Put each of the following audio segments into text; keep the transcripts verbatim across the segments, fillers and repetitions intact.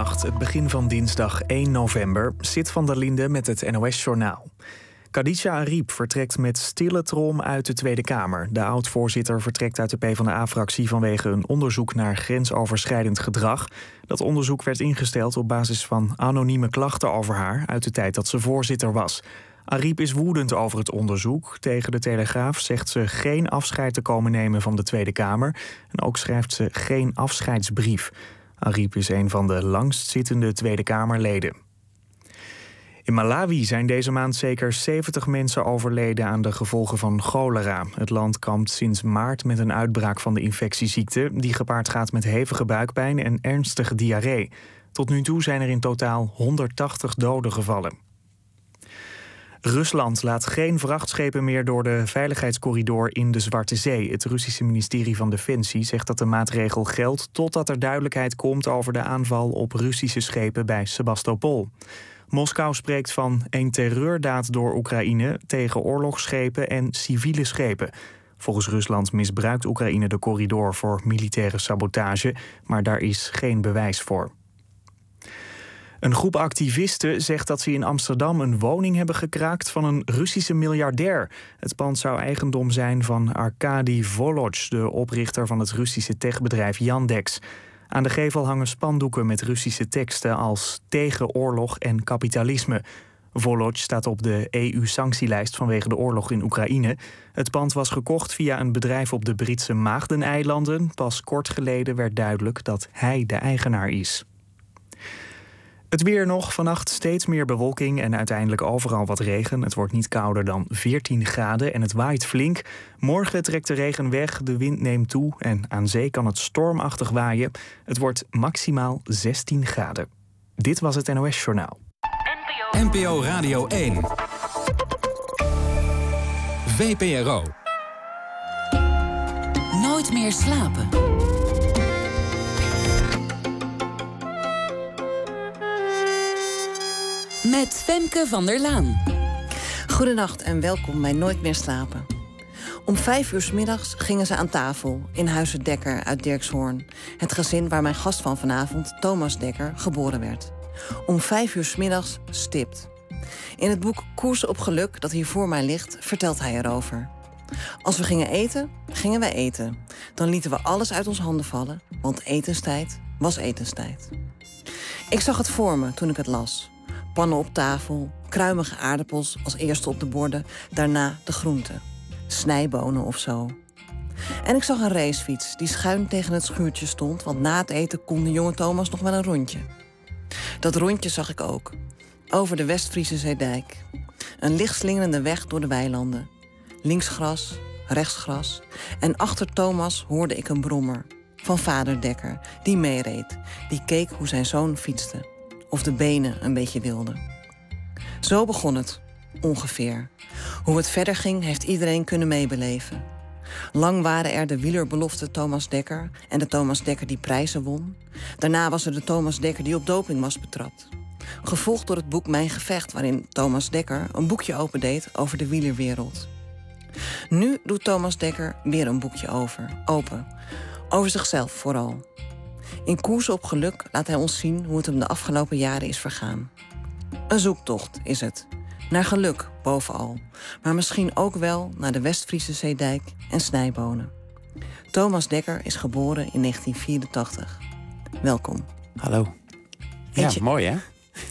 Goedenacht, het begin van dinsdag één november. Sid van der Linde met het N O S-journaal. Khadija Arib vertrekt met stille trom uit de Tweede Kamer. De oud-voorzitter vertrekt uit de PvdA-fractie vanwege een onderzoek naar grensoverschrijdend gedrag. Dat onderzoek werd ingesteld op basis van anonieme klachten over haar uit de tijd dat ze voorzitter was. Arib is woedend over het onderzoek. Tegen de Telegraaf zegt ze geen afscheid te komen nemen van de Tweede Kamer. En ook schrijft ze geen afscheidsbrief. Arib is een van de langstzittende Tweede Kamerleden. In Malawi zijn deze maand zeker zeventig mensen overleden aan de gevolgen van cholera. Het land kampt sinds maart met een uitbraak van de infectieziekte, die gepaard gaat met hevige buikpijn en ernstige diarree. Tot nu toe zijn er in totaal honderdtachtig doden gevallen. Rusland laat geen vrachtschepen meer door de veiligheidscorridor in de Zwarte Zee. Het Russische ministerie van Defensie zegt dat de maatregel geldt totdat er duidelijkheid komt over de aanval op Russische schepen bij Sebastopol. Moskou spreekt van een terreurdaad door Oekraïne tegen oorlogsschepen en civiele schepen. Volgens Rusland misbruikt Oekraïne de corridor voor militaire sabotage, maar daar is geen bewijs voor. Een groep activisten zegt dat ze in Amsterdam een woning hebben gekraakt van een Russische miljardair. Het pand zou eigendom zijn van Arkady Volodj, de oprichter van het Russische techbedrijf Yandex. Aan de gevel hangen spandoeken met Russische teksten als tegen oorlog en kapitalisme. Volodj staat op de E U-sanctielijst vanwege de oorlog in Oekraïne. Het pand was gekocht via een bedrijf op de Britse Maagdeneilanden. Pas kort geleden werd duidelijk dat hij de eigenaar is. Het weer nog, vannacht steeds meer bewolking en uiteindelijk overal wat regen. Het wordt niet kouder dan veertien graden en het waait flink. Morgen trekt de regen weg, de wind neemt toe en aan zee kan het stormachtig waaien. Het wordt maximaal zestien graden. Dit was het N O S-journaal. N P O Radio één. V P R O. Nooit meer slapen. Met Femke van der Laan. Goedenacht en welkom bij Nooit meer slapen. Om vijf uur 's middags gingen ze aan tafel in Huize Dekker uit Dirkshoorn. Het gezin waar mijn gast van vanavond, Thomas Dekker, geboren werd. Om vijf uur 's middags stipt. In het boek Koers op geluk, dat hier voor mij ligt, vertelt hij erover. Als we gingen eten, gingen wij eten. Dan lieten we alles uit ons handen vallen, want etenstijd was etenstijd. Ik zag het voor me toen ik het las. Pannen op tafel, kruimige aardappels als eerste op de borden, daarna de groenten. Snijbonen of zo. En ik zag een racefiets die schuin tegen het schuurtje stond, want na het eten kon de jonge Thomas nog wel een rondje. Dat rondje zag ik ook. Over de Westfriese Zeedijk. Een lichtslingerende weg door de weilanden. Links gras, rechts gras. En achter Thomas hoorde ik een brommer. Van vader Dekker, die meereed. Die keek hoe zijn zoon fietste. Of de benen een beetje wilden. Zo begon het, ongeveer. Hoe het verder ging, heeft iedereen kunnen meebeleven. Lang waren er de wielerbelofte Thomas Dekker en de Thomas Dekker die prijzen won. Daarna was er de Thomas Dekker die op doping was betrapt. Gevolgd door het boek Mijn Gevecht, waarin Thomas Dekker een boekje opendeed over de wielerwereld. Nu doet Thomas Dekker weer een boekje over, open. Over zichzelf vooral. In Koers op geluk laat hij ons zien hoe het hem de afgelopen jaren is vergaan. Een zoektocht is het. Naar geluk bovenal. Maar misschien ook wel naar de Westfriese Zeedijk en snijbonen. Thomas Dekker is geboren in negentien vierentachtig. Welkom. Hallo. Ja, Eet je... mooi hè?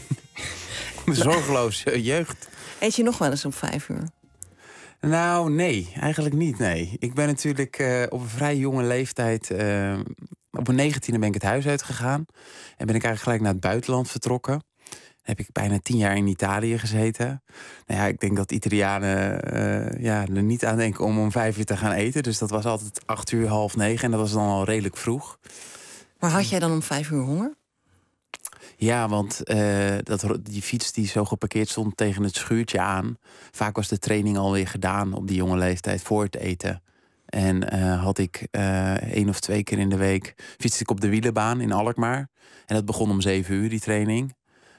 Zorgeloze jeugd. Eet je nog wel eens om vijf uur? Nou, nee. Eigenlijk niet, nee. Ik ben natuurlijk uh, op een vrij jonge leeftijd... Uh, op mijn negentiende ben ik het huis uitgegaan. En ben ik eigenlijk gelijk naar het buitenland vertrokken. Dan heb ik bijna tien jaar in Italië gezeten. Nou ja, ik denk dat Italianen uh, ja, er niet aan denken om om vijf uur te gaan eten. Dus dat was altijd acht uur, half negen. En dat was dan al redelijk vroeg. Maar had jij dan om vijf uur honger? Ja, want uh, dat, die fiets die zo geparkeerd stond tegen het schuurtje aan. Vaak was de training alweer gedaan op die jonge leeftijd voor het eten. En uh, had ik uh, één of twee keer in de week fietste ik op de wielerbaan in Alkmaar. En dat begon om zeven uur, die training.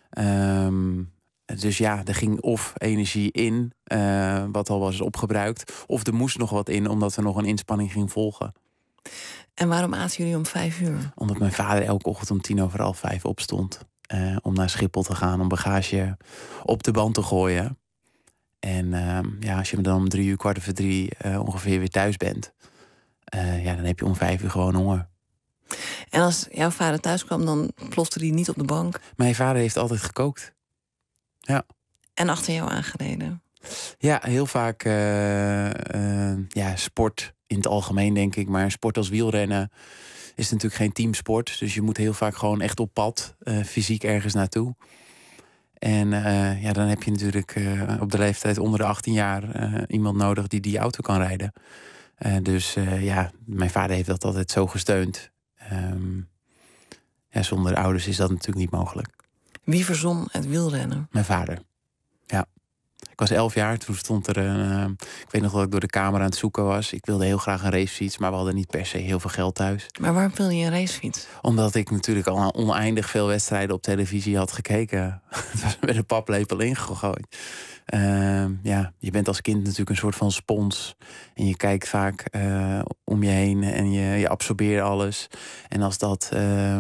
Um, dus ja, er ging of energie in, uh, wat al was opgebruikt. Of er moest nog wat in, omdat er nog een inspanning ging volgen. En waarom aten jullie om vijf uur? Omdat mijn vader elke ochtend om tien over half vijf opstond. Uh, om naar Schiphol te gaan, om bagage op de band te gooien. En uh, ja, als je dan om drie uur, kwart over drie uh, ongeveer weer thuis bent... Uh, ja, dan heb je om vijf uur gewoon honger. En als jouw vader thuis kwam, dan plofte hij niet op de bank? Mijn vader heeft altijd gekookt. Ja. En achter jou aangereden? Ja, heel vaak uh, uh, ja, sport in het algemeen, denk ik. Maar sport als wielrennen is natuurlijk geen teamsport. Dus je moet heel vaak gewoon echt op pad, uh, fysiek ergens naartoe. En uh, ja, dan heb je natuurlijk uh, op de leeftijd onder de achttien jaar uh, iemand nodig die die auto kan rijden. Uh, dus uh, ja, mijn vader heeft dat altijd zo gesteund. Um, ja, zonder ouders is dat natuurlijk niet mogelijk. Wie verzon het wielrennen? Mijn vader. Ja. Ik was elf jaar, toen stond er een... Uh, ik weet nog dat ik door de kamer aan het zoeken was. Ik wilde heel graag een racefiets, maar we hadden niet per se heel veel geld thuis. Maar waarom wilde je een racefiets? Omdat ik natuurlijk al oneindig veel wedstrijden op televisie had gekeken. Het was met een paplepel ingegooid. Uh, ja, je bent als kind natuurlijk een soort van spons. En je kijkt vaak uh, om je heen en je, je absorbeert alles. En als dat... Uh,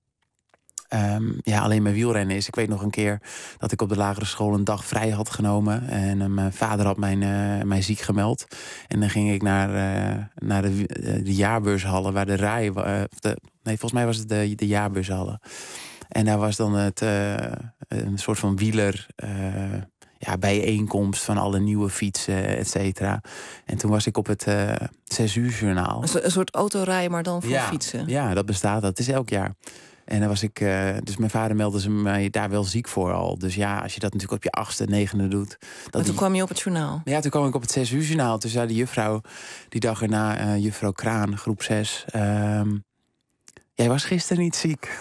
Um, ja, alleen mijn wielrennen is. Ik weet nog een keer dat ik op de lagere school een dag vrij had genomen. En uh, mijn vader had mijn, uh, mij ziek gemeld. En dan ging ik naar, uh, naar de, uh, de jaarbeurshallen waar de rij... Uh, de, nee, volgens mij was het de, de jaarbeurshallen. En daar was dan het, uh, een soort van wieler... Uh, ja, bijeenkomst van alle nieuwe fietsen, et cetera. En toen was ik op het uh, zes uur journaal. Een, so- een soort autorijden, maar dan voor ja, fietsen? Ja, dat bestaat. Dat is elk jaar. En dan was ik, uh, dus mijn vader meldde ze mij daar wel ziek voor al. Dus ja, als je dat natuurlijk op je achtste, negende doet. Dat maar toen die... kwam je op het journaal? Ja, toen kwam ik op het zes uur journaal. Toen zei de juffrouw, die dag erna, uh, juffrouw Kraan, groep zes... Uh, jij was gisteren niet ziek.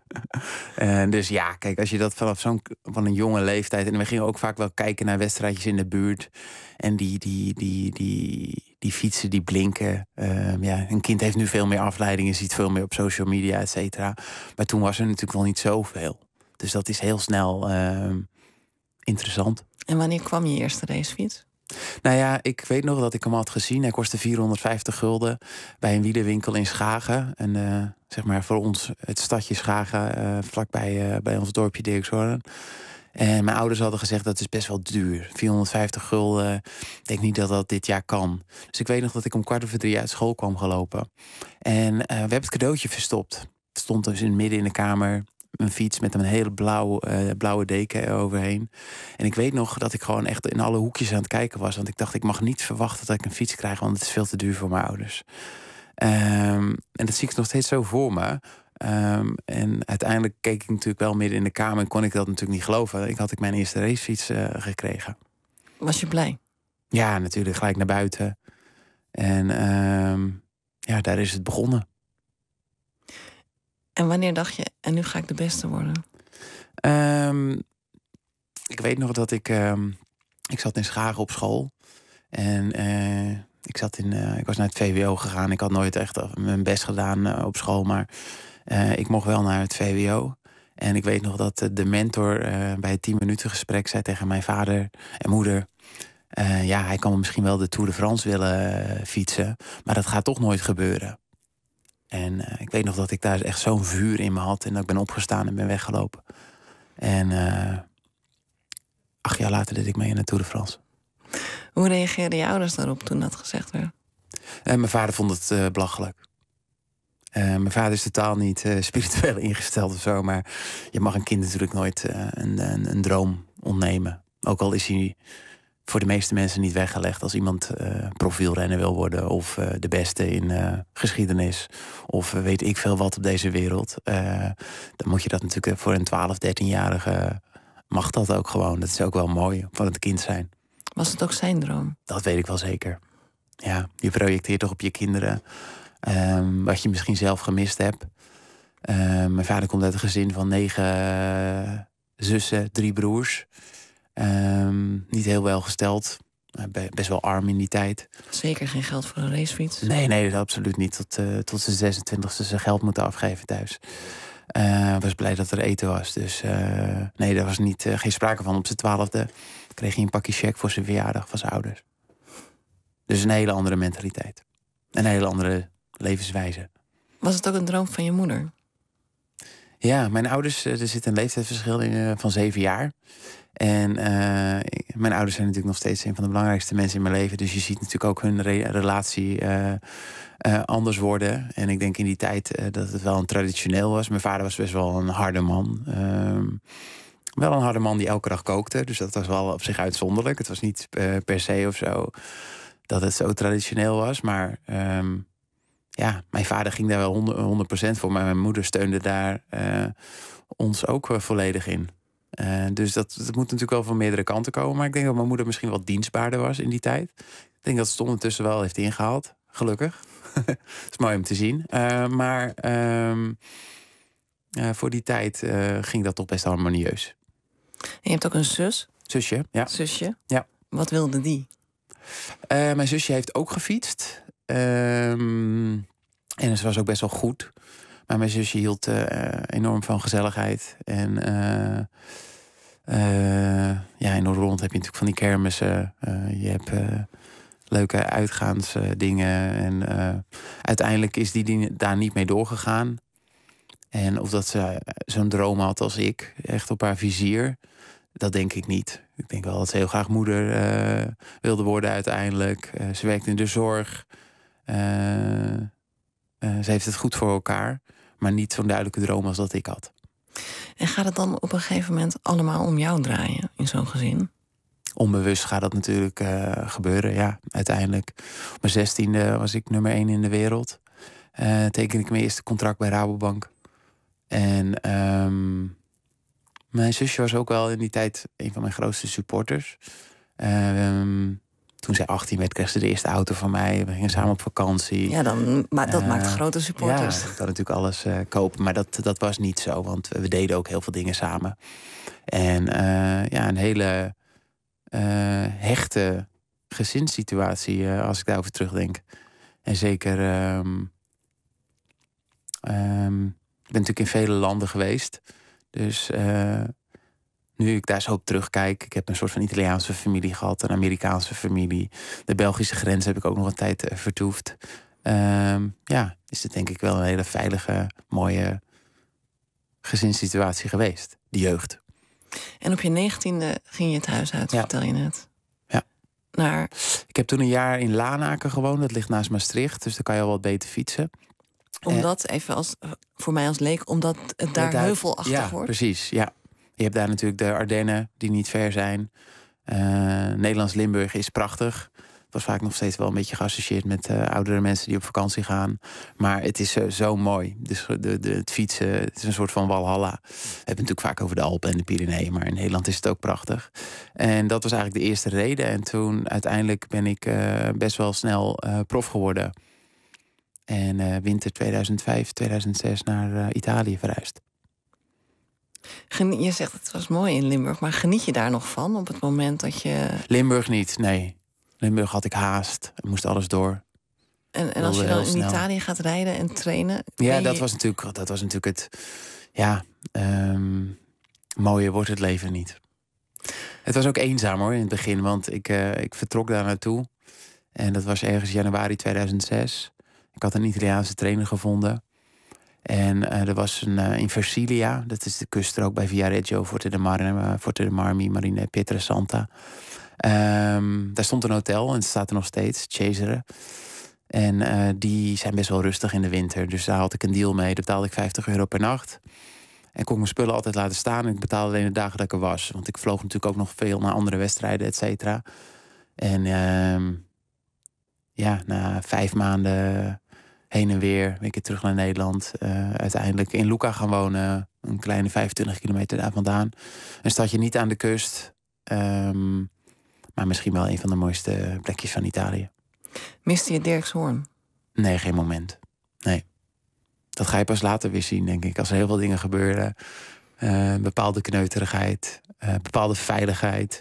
uh, dus ja, kijk, als je dat vanaf zo'n van een jonge leeftijd... en we gingen ook vaak wel kijken naar wedstrijdjes in de buurt... en die, die, die, die, die fietsen die blinken. Uh, ja, een kind heeft nu veel meer afleidingen, ziet veel meer op social media, et cetera. Maar toen was er natuurlijk wel niet zoveel. Dus dat is heel snel uh, interessant. En wanneer kwam je eerste racefiets? Nou ja, ik weet nog dat ik hem had gezien. Hij kostte vierhonderdvijftig gulden bij een wielerwinkel in Schagen. En uh, zeg maar voor ons het stadje Schagen, uh, vlakbij uh, bij ons dorpje Dirkshoorn. En mijn ouders hadden gezegd dat is best wel duur. vierhonderdvijftig gulden, ik denk niet dat dat dit jaar kan. Dus ik weet nog dat ik om kwart over drie uit school kwam gelopen. En uh, we hebben het cadeautje verstopt. Het stond dus in midden in de kamer. Een fiets met een hele blauwe, uh, blauwe deken eroverheen. En ik weet nog dat ik gewoon echt in alle hoekjes aan het kijken was. Want ik dacht, ik mag niet verwachten dat ik een fiets krijg, want het is veel te duur voor mijn ouders. Um, en dat zie ik nog steeds zo voor me. Um, en uiteindelijk keek ik natuurlijk wel midden in de kamer en kon ik dat natuurlijk niet geloven. Ik had ik mijn eerste racefiets uh, gekregen. Was je blij? Ja, natuurlijk. Gelijk naar buiten. En um, ja, daar is het begonnen. En wanneer dacht je, en nu ga ik de beste worden? Um, ik weet nog dat ik... Um, ik zat in Schagen op school. En uh, ik, zat in, uh, ik was naar het V W O gegaan. Ik had nooit echt mijn best gedaan uh, op school. Maar uh, ik mocht wel naar het V W O. En ik weet nog dat de mentor uh, bij het tien minuten gesprek zei tegen mijn vader en moeder... Uh, ja, hij kan misschien wel de Tour de France willen uh, fietsen. Maar dat gaat toch nooit gebeuren. En uh, ik weet nog dat ik daar echt zo'n vuur in me had. En dat ik ben opgestaan en ben weggelopen. En uh, acht jaar later deed ik mee in de Tour de France. Hoe reageerden je ouders daarop toen dat gezegd werd? Uh, mijn vader vond het uh, belachelijk. Uh, mijn vader is totaal niet uh, spiritueel ingesteld of zo. Maar je mag een kind natuurlijk nooit uh, een, een, een droom ontnemen. Ook al is hij voor de meeste mensen niet weggelegd. Als iemand uh, profielrenner wil worden. Of uh, de beste in uh, geschiedenis. Of uh, weet ik veel wat op deze wereld. Uh, dan moet je dat natuurlijk voor een twaalf, dertienjarige... mag dat ook gewoon. Dat is ook wel mooi van het kind zijn. Was het ook zijn droom? Dat weet ik wel zeker. Ja, je projecteert toch op je kinderen... Um, wat je misschien zelf gemist hebt. Uh, mijn vader komt uit een gezin van negen uh, zussen, drie broers. Um, niet heel welgesteld. Uh, best wel arm in die tijd. Zeker geen geld voor een racefiets? Nee, nee, absoluut niet. Tot, uh, tot zijn zesentwintigste zijn geld moeten afgeven thuis. Uh, was blij dat er eten was. Dus uh, nee, daar was niet, uh, geen sprake van. Op zijn twaalfde kreeg hij een pakje cheque voor zijn verjaardag van zijn ouders. Dus een hele andere mentaliteit. Een hele andere levenswijze. Was het ook een droom van je moeder? Ja, mijn ouders, er zit een leeftijdsverschil in van zeven jaar. En uh, mijn ouders zijn natuurlijk nog steeds een van de belangrijkste mensen in mijn leven. Dus je ziet natuurlijk ook hun re- relatie uh, uh, anders worden. En ik denk in die tijd uh, dat het wel een traditioneel was. Mijn vader was best wel een harde man. Uh, wel een harde man die elke dag kookte. Dus dat was wel op zich uitzonderlijk. Het was niet uh, per se of zo dat het zo traditioneel was. Maar um, ja, mijn vader ging daar wel honderd procent voor. Maar mijn moeder steunde daar uh, ons ook uh, volledig in. Uh, dus dat, dat moet natuurlijk wel van meerdere kanten komen. Maar ik denk dat mijn moeder misschien wat dienstbaarder was in die tijd. Ik denk dat ze het ondertussen wel heeft ingehaald. Gelukkig. Dat is mooi om te zien. Uh, maar uh, uh, voor die tijd uh, ging dat toch best harmonieus. En je hebt ook een zus? Zusje, ja. Zusje? Ja. Wat wilde die? Uh, mijn zusje heeft ook gefietst. Uh, en ze was ook best wel goed. Maar mijn zusje hield uh, enorm van gezelligheid. En uh, uh, ja, in Noord-Holland heb je natuurlijk van die kermissen. Uh, je hebt uh, leuke uitgaansdingen. Uh, en uh, uiteindelijk is die, die daar niet mee doorgegaan. En of dat ze zo'n droom had als ik, echt op haar vizier, dat denk ik niet. Ik denk wel dat ze heel graag moeder uh, wilde worden uiteindelijk. Uh, ze werkte in de zorg. Uh, uh, ze heeft het goed voor elkaar. Maar niet zo'n duidelijke droom als dat ik had. En gaat het dan op een gegeven moment allemaal om jou draaien in zo'n gezin? Onbewust gaat dat natuurlijk uh, gebeuren, ja, uiteindelijk. Op mijn zestiende was ik nummer één in de wereld. Uh, teken ik mijn eerste contract bij Rabobank. En um, mijn zusje was ook wel in die tijd een van mijn grootste supporters. Uh, um, Toen zij achttien werd, kreeg ze de eerste auto van mij. We gingen samen op vakantie. Ja, dan, maar dat uh, maakt grote supporters. Ja, ik kan natuurlijk alles uh, kopen. Maar dat, dat was niet zo, want we deden ook heel veel dingen samen. En uh, ja, een hele uh, hechte gezinssituatie, uh, als ik daarover terugdenk. En zeker, um, um, ik ben natuurlijk in vele landen geweest. Dus Uh, nu ik daar zo op terugkijk, ik heb een soort van Italiaanse familie gehad, een Amerikaanse familie. De Belgische grens heb ik ook nog een tijd uh, vertoefd. Um, ja, is het denk ik wel een hele veilige, mooie gezinssituatie geweest, die jeugd. En op je negentiende ging je het huis uit, ja. Vertel je net. Ja. Naar... Ik heb toen een jaar in Lanaken gewoond, dat ligt naast Maastricht, dus daar kan je al wat beter fietsen. Omdat, even als, voor mij als leek, omdat het daar daar, heuvelachtig ja, wordt? Precies, ja. Je hebt daar natuurlijk de Ardennen, die niet ver zijn. Uh, Nederlands Limburg is prachtig. Het was vaak nog steeds wel een beetje geassocieerd met uh, oudere mensen die op vakantie gaan. Maar het is uh, zo mooi. Dus de, de, het fietsen, het is een soort van Walhalla. We hebben het natuurlijk vaak over de Alpen en de Pyreneeën, maar in Nederland is het ook prachtig. En dat was eigenlijk de eerste reden. En toen uiteindelijk ben ik uh, best wel snel uh, prof geworden. En uh, winter tweeduizend vijf, tweeduizend zes naar uh, Italië verhuisd. Je zegt het was mooi in Limburg, maar geniet je daar nog van op het moment dat je... Limburg niet, nee. Limburg had ik haast, moest alles door. En, en als je dan in snel. Italië gaat rijden en trainen... Ja, je... dat was natuurlijk, dat was natuurlijk het... Ja, um, mooier wordt het leven niet. Het was ook eenzaam hoor, in het begin, want ik, uh, ik vertrok daar naartoe. En dat was ergens januari tweeduizend zes. Ik had een Italiaanse trainer gevonden. En uh, er was een uh, in Versilia, dat is de kuststrook bij Viareggio, Forte de Marmi, Forte de Marmi, Marina Pietrasanta. Um, daar stond een hotel en het staat er nog steeds, Cesare. En uh, die zijn best wel rustig in de winter. Dus daar had ik een deal mee. Daar betaalde ik vijftig euro per nacht. En kon mijn spullen altijd laten staan. En ik betaalde alleen de dagen dat ik er was. Want ik vloog natuurlijk ook nog veel naar andere wedstrijden, et cetera. En uh, ja, na vijf maanden heen en weer, een keer terug naar Nederland. Uh, uiteindelijk in Lucca gaan wonen. Een kleine vijfentwintig kilometer daar vandaan. Een stadje niet aan de kust. Um, maar misschien wel een van de mooiste plekjes van Italië. Miste je Dirkshoorn? Nee, geen moment. Nee. Dat ga je pas later weer zien, denk ik. Als er heel veel dingen gebeuren. Uh, bepaalde kneuterigheid. Uh, bepaalde veiligheid.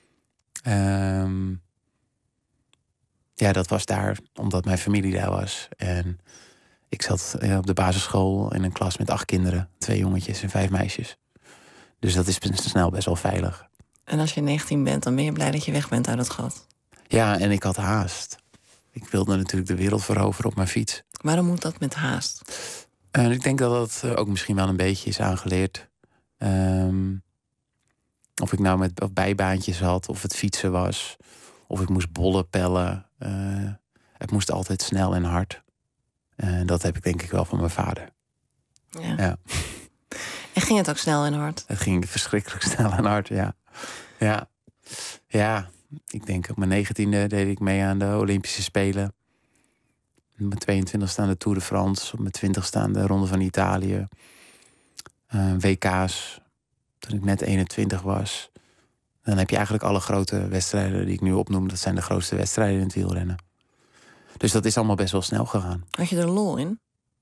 Um, ja, dat was daar omdat mijn familie daar was. En ik zat uh, op de basisschool in een klas met acht kinderen. Twee jongetjes en vijf meisjes. Dus dat is snel best wel veilig. En als je negentien bent, dan ben je blij dat je weg bent uit het gat? Ja, en ik had haast. ik wilde natuurlijk de wereld veroveren op mijn fiets. Waarom moet dat met haast? En ik denk dat dat ook misschien wel een beetje is aangeleerd. Um, of ik nou met of bijbaantjes had, of het fietsen was, of ik moest bollen pellen. Uh, het moest altijd snel en hard. En uh, dat heb ik denk ik wel van mijn vader. Ja. Ja. En ging het ook snel en hard? Het ging verschrikkelijk snel en hard, ja. Ja, ja. Ik denk op mijn negentiende deed ik mee aan de Olympische Spelen. Op mijn tweeëntwintigste aan de Tour de France. Op mijn twintigste aan de Ronde van Italië. Uh, W K's. Toen ik net eenentwintig was. Dan heb je eigenlijk alle grote wedstrijden die ik nu opnoem. Dat zijn de grootste wedstrijden in het wielrennen. Dus dat is allemaal best wel snel gegaan. Had je er lol in?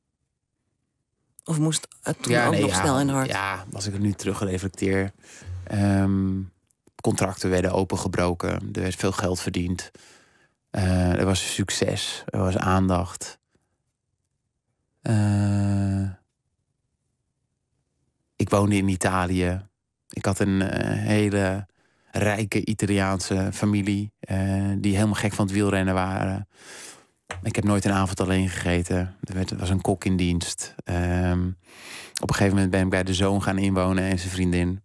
Of moest het toen ja, ook nee, nog ja, snel en hard? Ja, als ik er nu terug reflecteer. Um, contracten werden opengebroken. Er werd veel geld verdiend. Uh, er was succes. Er was aandacht. Uh, ik woonde in Italië. Ik had een uh, hele rijke Italiaanse familie. Uh, die helemaal gek van het wielrennen waren. Ik heb nooit een avond alleen gegeten. Er, werd, er was een kok in dienst. Um, op een gegeven moment ben ik bij de zoon gaan inwonen en zijn vriendin.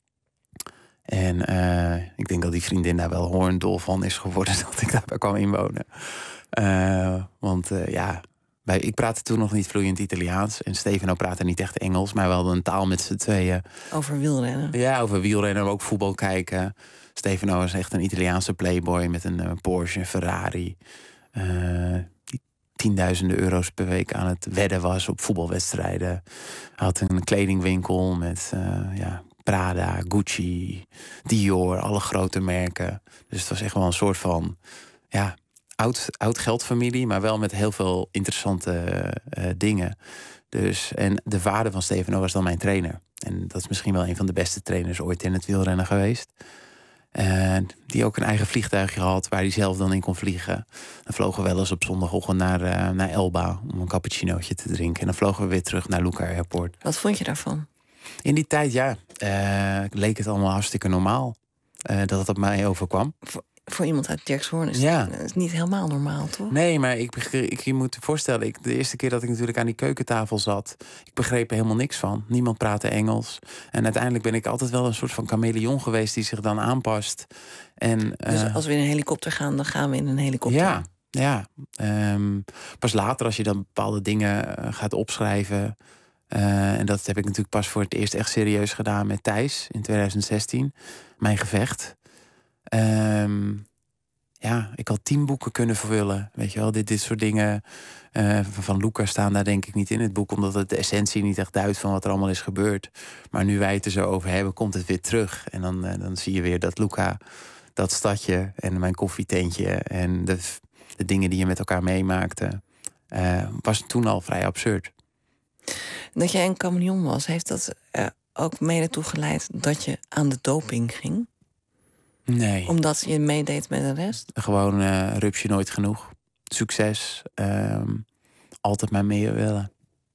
En uh, ik denk dat die vriendin daar wel hoorndol van is geworden dat ik daarbij kwam inwonen. Uh, want uh, ja, bij, ik praatte toen nog niet vloeiend Italiaans. En Stefano praatte niet echt Engels, maar we hadden een taal met z'n tweeën. Over wielrennen? Ja, over wielrennen, maar ook voetbal kijken. Stefano is echt een Italiaanse playboy met een uh, Porsche, een Ferrari. Uh, die tienduizenden euro's per week aan het wedden was op voetbalwedstrijden. Hij had een kledingwinkel met uh, ja, Prada, Gucci, Dior, alle grote merken. Dus het was echt wel een soort van ja, oud, oud geldfamilie, maar wel met heel veel interessante uh, dingen. Dus, en de vader van Stefano was dan mijn trainer. En dat is misschien wel een van de beste trainers ooit in het wielrennen geweest. Uh, die ook een eigen vliegtuigje had waar hij zelf dan in kon vliegen. Dan vlogen we wel eens op zondagochtend naar, uh, naar Elba om een cappuccinootje te drinken. En dan vlogen we weer terug naar Lucca Airport. Wat vond je daarvan? In die tijd, ja, uh, leek het allemaal hartstikke normaal uh, dat het op mij overkwam. Voor, voor iemand uit Dirkshoorn is ja. het is niet helemaal normaal, toch? Nee, maar ik, ik, je moet je voorstellen, ik, de eerste keer dat ik natuurlijk aan die keukentafel zat, ik begreep er helemaal niks van. Niemand praatte Engels. En uiteindelijk ben ik altijd wel een soort van chameleon geweest die zich dan aanpast. En, uh, dus als we in een helikopter gaan, dan gaan we in een helikopter? Ja, ja. Um, pas later als je dan bepaalde dingen gaat opschrijven. Uh, en dat heb ik natuurlijk pas voor het eerst echt serieus gedaan met Thijs in tweeduizend zestien. Mijn gevecht. Um, ja, ik had tien boeken kunnen vervullen. Weet je wel, dit, dit soort dingen uh, van Luca staan daar denk ik niet in het boek, omdat het de essentie niet echt duidt van wat er allemaal is gebeurd. Maar nu wij het er zo over hebben, komt het weer terug. En dan, uh, dan zie je weer dat Luca, dat stadje en mijn koffietentje en de, de dingen die je met elkaar meemaakte, uh, was toen al vrij absurd. Dat jij een chameleon was, heeft dat er ook mede toe geleid dat je aan de doping ging? Nee. Omdat je meedeed met de rest? Gewoon uh, rupsje nooit genoeg. Succes. Um, altijd maar meer willen.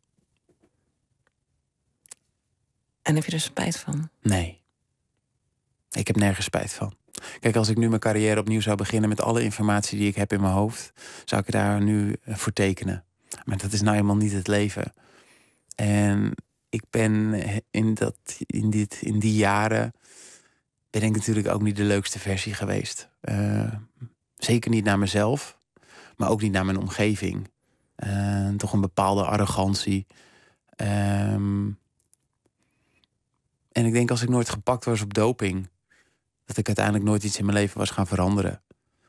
En heb je er spijt van? Nee. Ik heb nergens spijt van. Kijk, als ik nu mijn carrière opnieuw zou beginnen met alle informatie die ik heb in mijn hoofd, zou ik daar nu voor tekenen. Maar dat is nou helemaal niet het leven. En ik ben in, dat, in, dit, in die jaren ben ik natuurlijk ook niet de leukste versie geweest. Uh, zeker niet naar mezelf, maar ook niet naar mijn omgeving. Uh, toch een bepaalde arrogantie. Um, en ik denk als ik nooit gepakt was op doping, dat ik uiteindelijk nooit iets in mijn leven was gaan veranderen.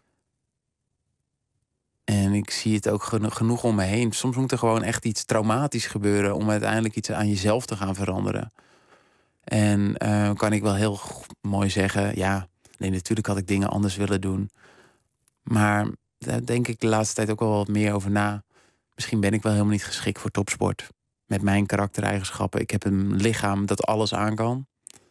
En ik zie het ook geno- genoeg om me heen. Soms moet er gewoon echt iets traumatisch gebeuren om uiteindelijk iets aan jezelf te gaan veranderen. En uh, kan ik wel heel g- mooi zeggen, ja, nee, natuurlijk had ik dingen anders willen doen. Maar daar denk ik de laatste tijd ook wel wat meer over na. Misschien ben ik wel helemaal niet geschikt voor topsport. Met mijn karaktereigenschappen. Ik heb een lichaam dat alles aan kan.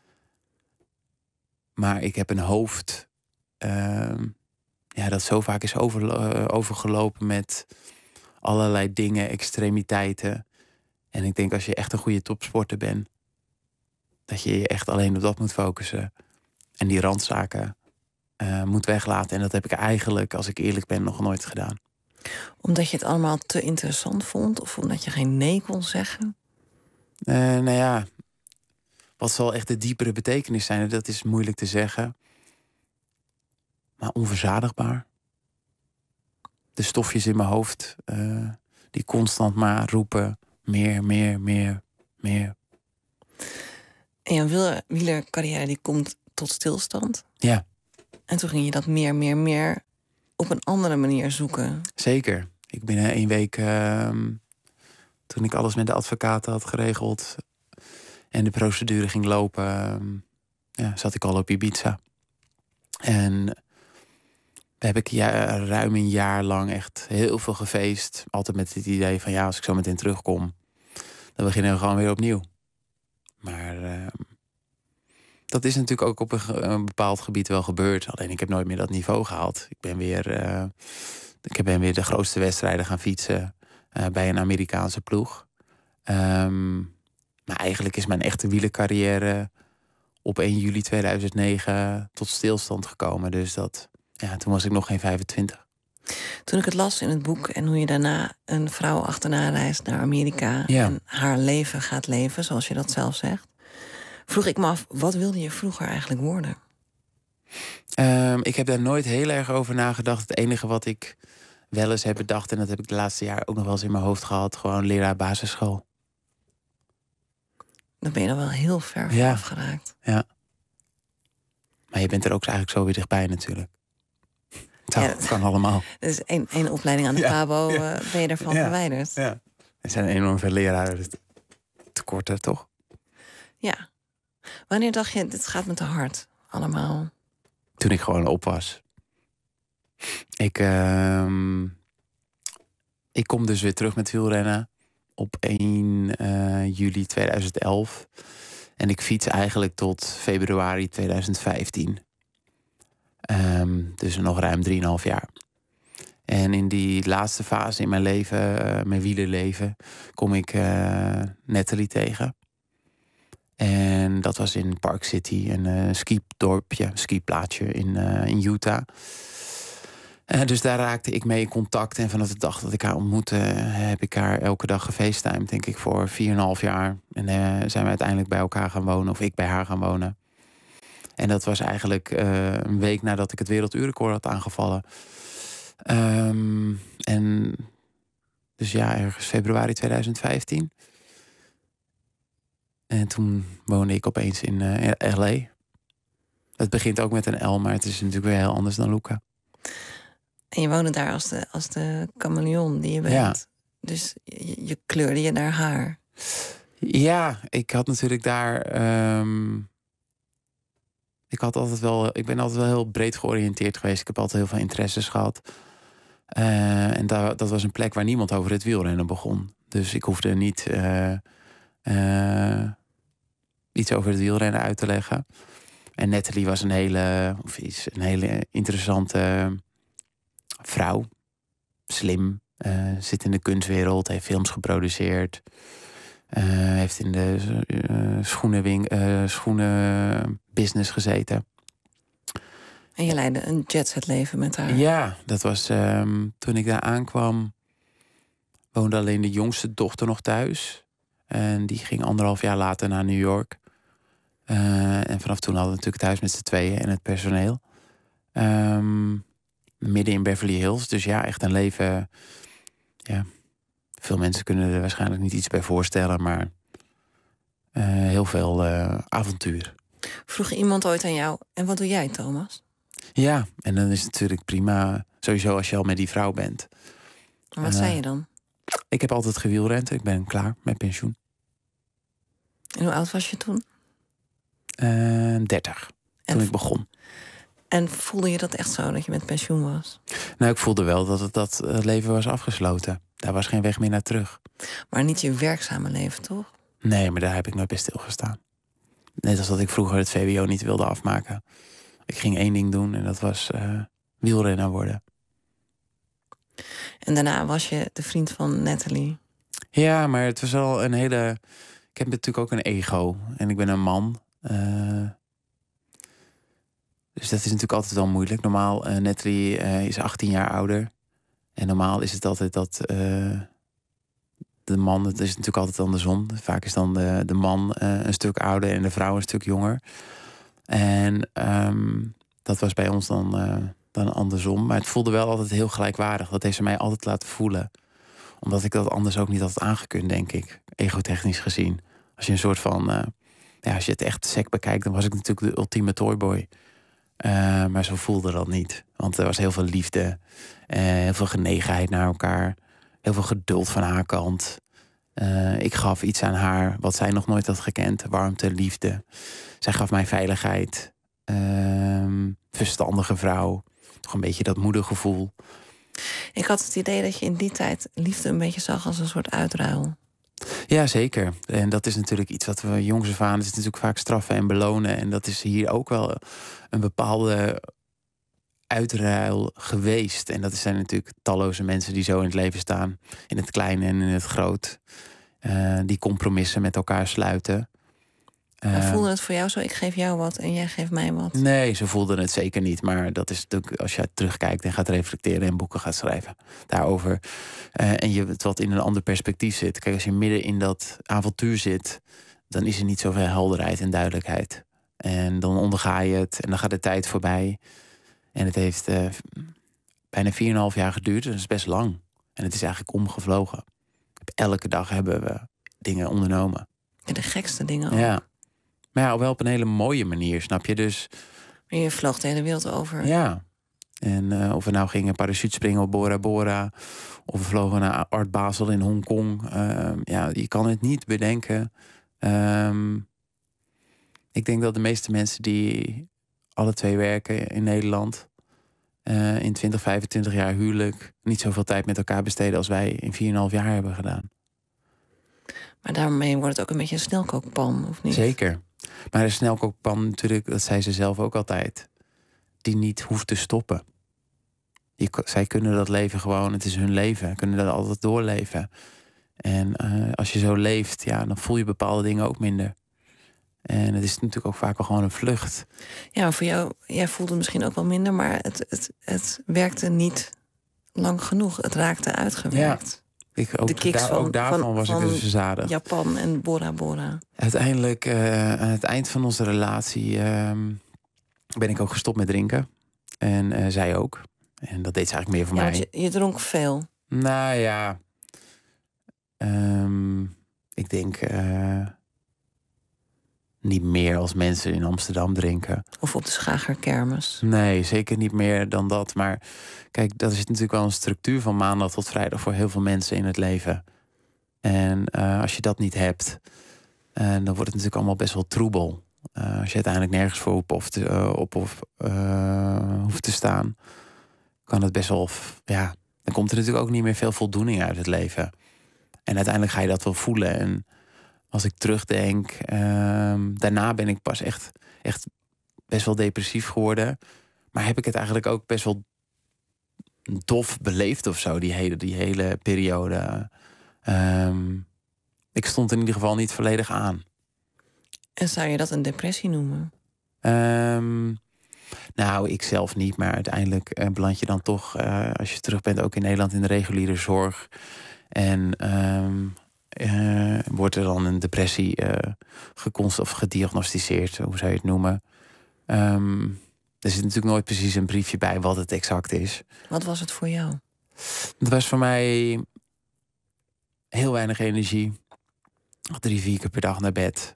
Maar ik heb een hoofd Uh, ja, dat zo vaak is over, uh, overgelopen met allerlei dingen, extremiteiten. En ik denk als je echt een goede topsporter bent, dat je je echt alleen op dat moet focussen. En die randzaken uh, moet weglaten. En dat heb ik eigenlijk, als ik eerlijk ben, nog nooit gedaan. Omdat je het allemaal te interessant vond? Of omdat je geen nee kon zeggen? Uh, nou ja, wat zal echt de diepere betekenis zijn? Dat is moeilijk te zeggen. Maar onverzadigbaar. De stofjes in mijn hoofd, uh, die constant maar roepen... meer, meer, meer, meer. En jouw wielercarrière die komt tot stilstand? Ja. En toen ging je dat meer, meer, meer op een andere manier zoeken? Zeker. Ik binnen één week, uh, toen ik alles met de advocaten had geregeld... en de procedure ging lopen, uh, ja, zat ik al op Ibiza. En daar heb ik ja, ruim een jaar lang echt heel veel gefeest. Altijd met het idee van ja, als ik zo meteen terugkom... dan beginnen we gewoon weer opnieuw. Maar uh, dat is natuurlijk ook op een, een bepaald gebied wel gebeurd. Alleen ik heb nooit meer dat niveau gehaald. Ik ben weer, uh, ik ben weer de grootste wedstrijden gaan fietsen... Uh, bij een Amerikaanse ploeg. Um, maar eigenlijk is mijn echte wielercarrière... op één juli tweeduizend negen tot stilstand gekomen. Dus dat, ja, toen was ik nog geen vijfentwintig. Toen ik het las in het boek en hoe je daarna een vrouw achterna reist naar Amerika... Ja. en haar leven gaat leven, zoals je dat zelf zegt... vroeg ik me af, wat wilde je vroeger eigenlijk worden? Um, ik heb daar nooit heel erg over nagedacht. Het enige wat ik wel eens heb bedacht... en dat heb ik de laatste jaren ook nog wel eens in mijn hoofd gehad... gewoon leraar basisschool. Dan ben je er wel heel ver van ja. afgeraakt. Ja. Maar je bent er ook eigenlijk zo weer dichtbij natuurlijk. Dat ja, kan allemaal. Dus één, één opleiding aan de ja, Pabo ja. uh, ben je ervan ja, verwijderd. Ja. Er zijn enorm veel leraren tekorten, toch? Ja. Wanneer dacht je, dit gaat me te hard allemaal? Toen ik gewoon op was. Ik, uh, ik kom dus weer terug met wielrennen op één juli tweeduizend elf. En ik fiets eigenlijk tot februari tweeduizend vijftien. Um, dus nog ruim drieënhalf jaar. En in die laatste fase in mijn leven, uh, mijn wielerleven, kom ik uh, Natalie tegen. En dat was in Park City, een uh, skidorpje, skiplaatsje in, uh, in Utah. Uh, dus daar raakte ik mee in contact. En vanaf de dag dat ik haar ontmoette, heb ik haar elke dag gefacetimed, denk ik, voor vier en een half jaar. En uh, zijn we uiteindelijk bij elkaar gaan wonen, of ik bij haar gaan wonen. En dat was eigenlijk uh, een week nadat ik het werelduurrecord had aangevallen. Um, en dus ja, ergens februari tweeduizend vijftien. En toen woonde ik opeens in uh, L A. Het begint ook met een L, maar het is natuurlijk weer heel anders dan Luca. En je woonde daar als de, als de chameleon die je bent. Ja. Dus je, je kleurde je naar haar. Ja, ik had natuurlijk daar... Um, ik, had altijd wel, ik ben altijd wel heel breed georiënteerd geweest. Ik heb altijd heel veel interesses gehad. Uh, en daar, dat was een plek waar niemand over het wielrennen begon. Dus ik hoefde niet uh, uh, iets over het wielrennen uit te leggen. En Natalie was een hele, of is een hele interessante vrouw. Slim. Uh, zit in de kunstwereld. Heeft films geproduceerd. Uh, heeft in de uh, schoenenwing, uh, schoenenbusiness gezeten. En je leidde een jetset leven met haar. Ja, dat was um, toen ik daar aankwam. Woonde alleen de jongste dochter nog thuis. En die ging anderhalf jaar later naar New York. Uh, en vanaf toen hadden we natuurlijk thuis met z'n tweeën en het personeel. Um, midden in Beverly Hills. Dus ja, echt een leven. Ja, veel mensen kunnen er waarschijnlijk niet iets bij voorstellen, maar uh, heel veel uh, avontuur. Vroeg iemand ooit aan jou, en wat doe jij, Thomas? Ja, en dan is het natuurlijk prima, sowieso als je al met die vrouw bent. En wat uh, zei je dan? Ik heb altijd gewielrend, ik ben klaar met pensioen. En hoe oud was je toen? Uh, dertig, en toen ik begon. En voelde je dat echt zo, dat je met pensioen was? Nou, ik voelde wel dat het, dat het leven was afgesloten. Daar was geen weg meer naar terug. Maar niet je werkzame leven, toch? Nee, maar daar heb ik nooit bij stilgestaan. Net als dat ik vroeger het V W O niet wilde afmaken. Ik ging één ding doen en dat was uh, wielrenner worden. En daarna was je de vriend van Natalie. Ja, maar het was wel een hele... Ik heb natuurlijk ook een ego. En ik ben een man. Uh... Dus dat is natuurlijk altijd wel moeilijk. Normaal, uh, Natalie uh, is achttien jaar ouder. En normaal is het altijd dat uh, de man, het is natuurlijk altijd andersom. Vaak is dan de, de man uh, een stuk ouder en de vrouw een stuk jonger. En um, dat was bij ons dan, uh, dan andersom. Maar het voelde wel altijd heel gelijkwaardig. Dat heeft ze mij altijd laten voelen. Omdat ik dat anders ook niet had aangekund, denk ik. Egotechnisch gezien. Als je een soort van... Uh, ja, als je het echt sec bekijkt, dan was ik natuurlijk de ultieme toyboy. Uh, maar zo voelde dat niet. Want er was heel veel liefde. Uh, heel veel genegenheid naar elkaar. Heel veel geduld van haar kant. Uh, ik gaf iets aan haar wat zij nog nooit had gekend. Warmte, liefde. Zij gaf mij veiligheid. Uh, verstandige vrouw. Toch een beetje dat moedergevoel. Ik had het idee dat je in die tijd liefde een beetje zag als een soort uitruil. Ja, zeker. En dat is natuurlijk iets wat we jongs af aan... is natuurlijk vaak straffen en belonen. En dat is hier ook wel een bepaalde uitruil geweest. En dat zijn natuurlijk talloze mensen die zo in het leven staan. In het klein en in het groot. Uh, die compromissen met elkaar sluiten. Uh, voelde het voor jou zo, ik geef jou wat en jij geeft mij wat? Nee, ze voelden het zeker niet. Maar dat is natuurlijk, als je terugkijkt en gaat reflecteren en boeken gaat schrijven daarover. Uh, en je het wat in een ander perspectief zit. Kijk, als je midden in dat avontuur zit, dan is er niet zoveel helderheid en duidelijkheid. En dan onderga je het en dan gaat de tijd voorbij. En het heeft uh, bijna vier en een half jaar geduurd. Dus dat is best lang. En het is eigenlijk omgevlogen. Elke dag hebben we dingen ondernomen. Ja, de gekste dingen ook. Ja. Maar ja, wel op een hele mooie manier, snap je? Dus je vloog de hele wereld over. Ja. En uh, of we nou gingen parachutespringen op Bora Bora, of we vlogen naar Art Basel in Hongkong. Uh, ja, je kan het niet bedenken. Um, ik denk dat de meeste mensen die alle twee werken in Nederland, uh, in twintig, vijfentwintig jaar huwelijk, niet zoveel tijd met elkaar besteden als wij in vier en een half jaar hebben gedaan. Maar daarmee wordt het ook een beetje een snelkookpan, of niet? Zeker. Maar een snelkookpan natuurlijk, dat zei ze zelf ook altijd, die niet hoeft te stoppen. Je, zij kunnen dat leven gewoon, het is hun leven, kunnen dat altijd doorleven. En uh, als je zo leeft, ja, dan voel je bepaalde dingen ook minder. En het is natuurlijk ook vaak wel gewoon een vlucht. Ja, maar voor jou, jij voelde het misschien ook wel minder, maar het, het, het werkte niet lang genoeg. Het raakte uitgewerkt. Ja. Ik, ook, de kicks daar, van, ook daarvan van, was van ik dus verzadigd. Japan en Bora Bora. Uiteindelijk, uh, aan het eind van onze relatie, uh, ben ik ook gestopt met drinken. En uh, zij ook. En dat deed ze eigenlijk meer voor ja, mij. Je, je dronk veel. Nou ja. Um, ik denk uh, niet meer als mensen in Amsterdam drinken. Of op de Schagerkermis. Nee, zeker niet meer dan dat. Maar kijk, dat is natuurlijk wel een structuur van maandag tot vrijdag voor heel veel mensen in het leven. En uh, als je dat niet hebt, uh, dan wordt het natuurlijk allemaal best wel troebel. Uh, als je uiteindelijk nergens voor op, of te, uh, op of uh, hoeft te staan, kan het best wel, ja, dan komt er natuurlijk ook niet meer veel voldoening uit het leven. En uiteindelijk ga je dat wel voelen. En als ik terugdenk, uh, daarna ben ik pas echt, echt best wel depressief geworden. Maar heb ik het eigenlijk ook best wel dof beleefd of zo, die hele, die hele periode. Um, ik stond in ieder geval niet volledig aan. En zou je dat een depressie noemen? Um, nou, ik zelf niet, maar uiteindelijk uh, beland je dan toch, uh, als je terug bent, ook in Nederland in de reguliere zorg. En um, uh, wordt er dan een depressie uh, geconst of gediagnosticeerd, hoe zou je het noemen? Um, er zit natuurlijk nooit precies een briefje bij wat het exact is. Wat was het voor jou? Het was voor mij heel weinig energie. Drie, vier keer per dag naar bed.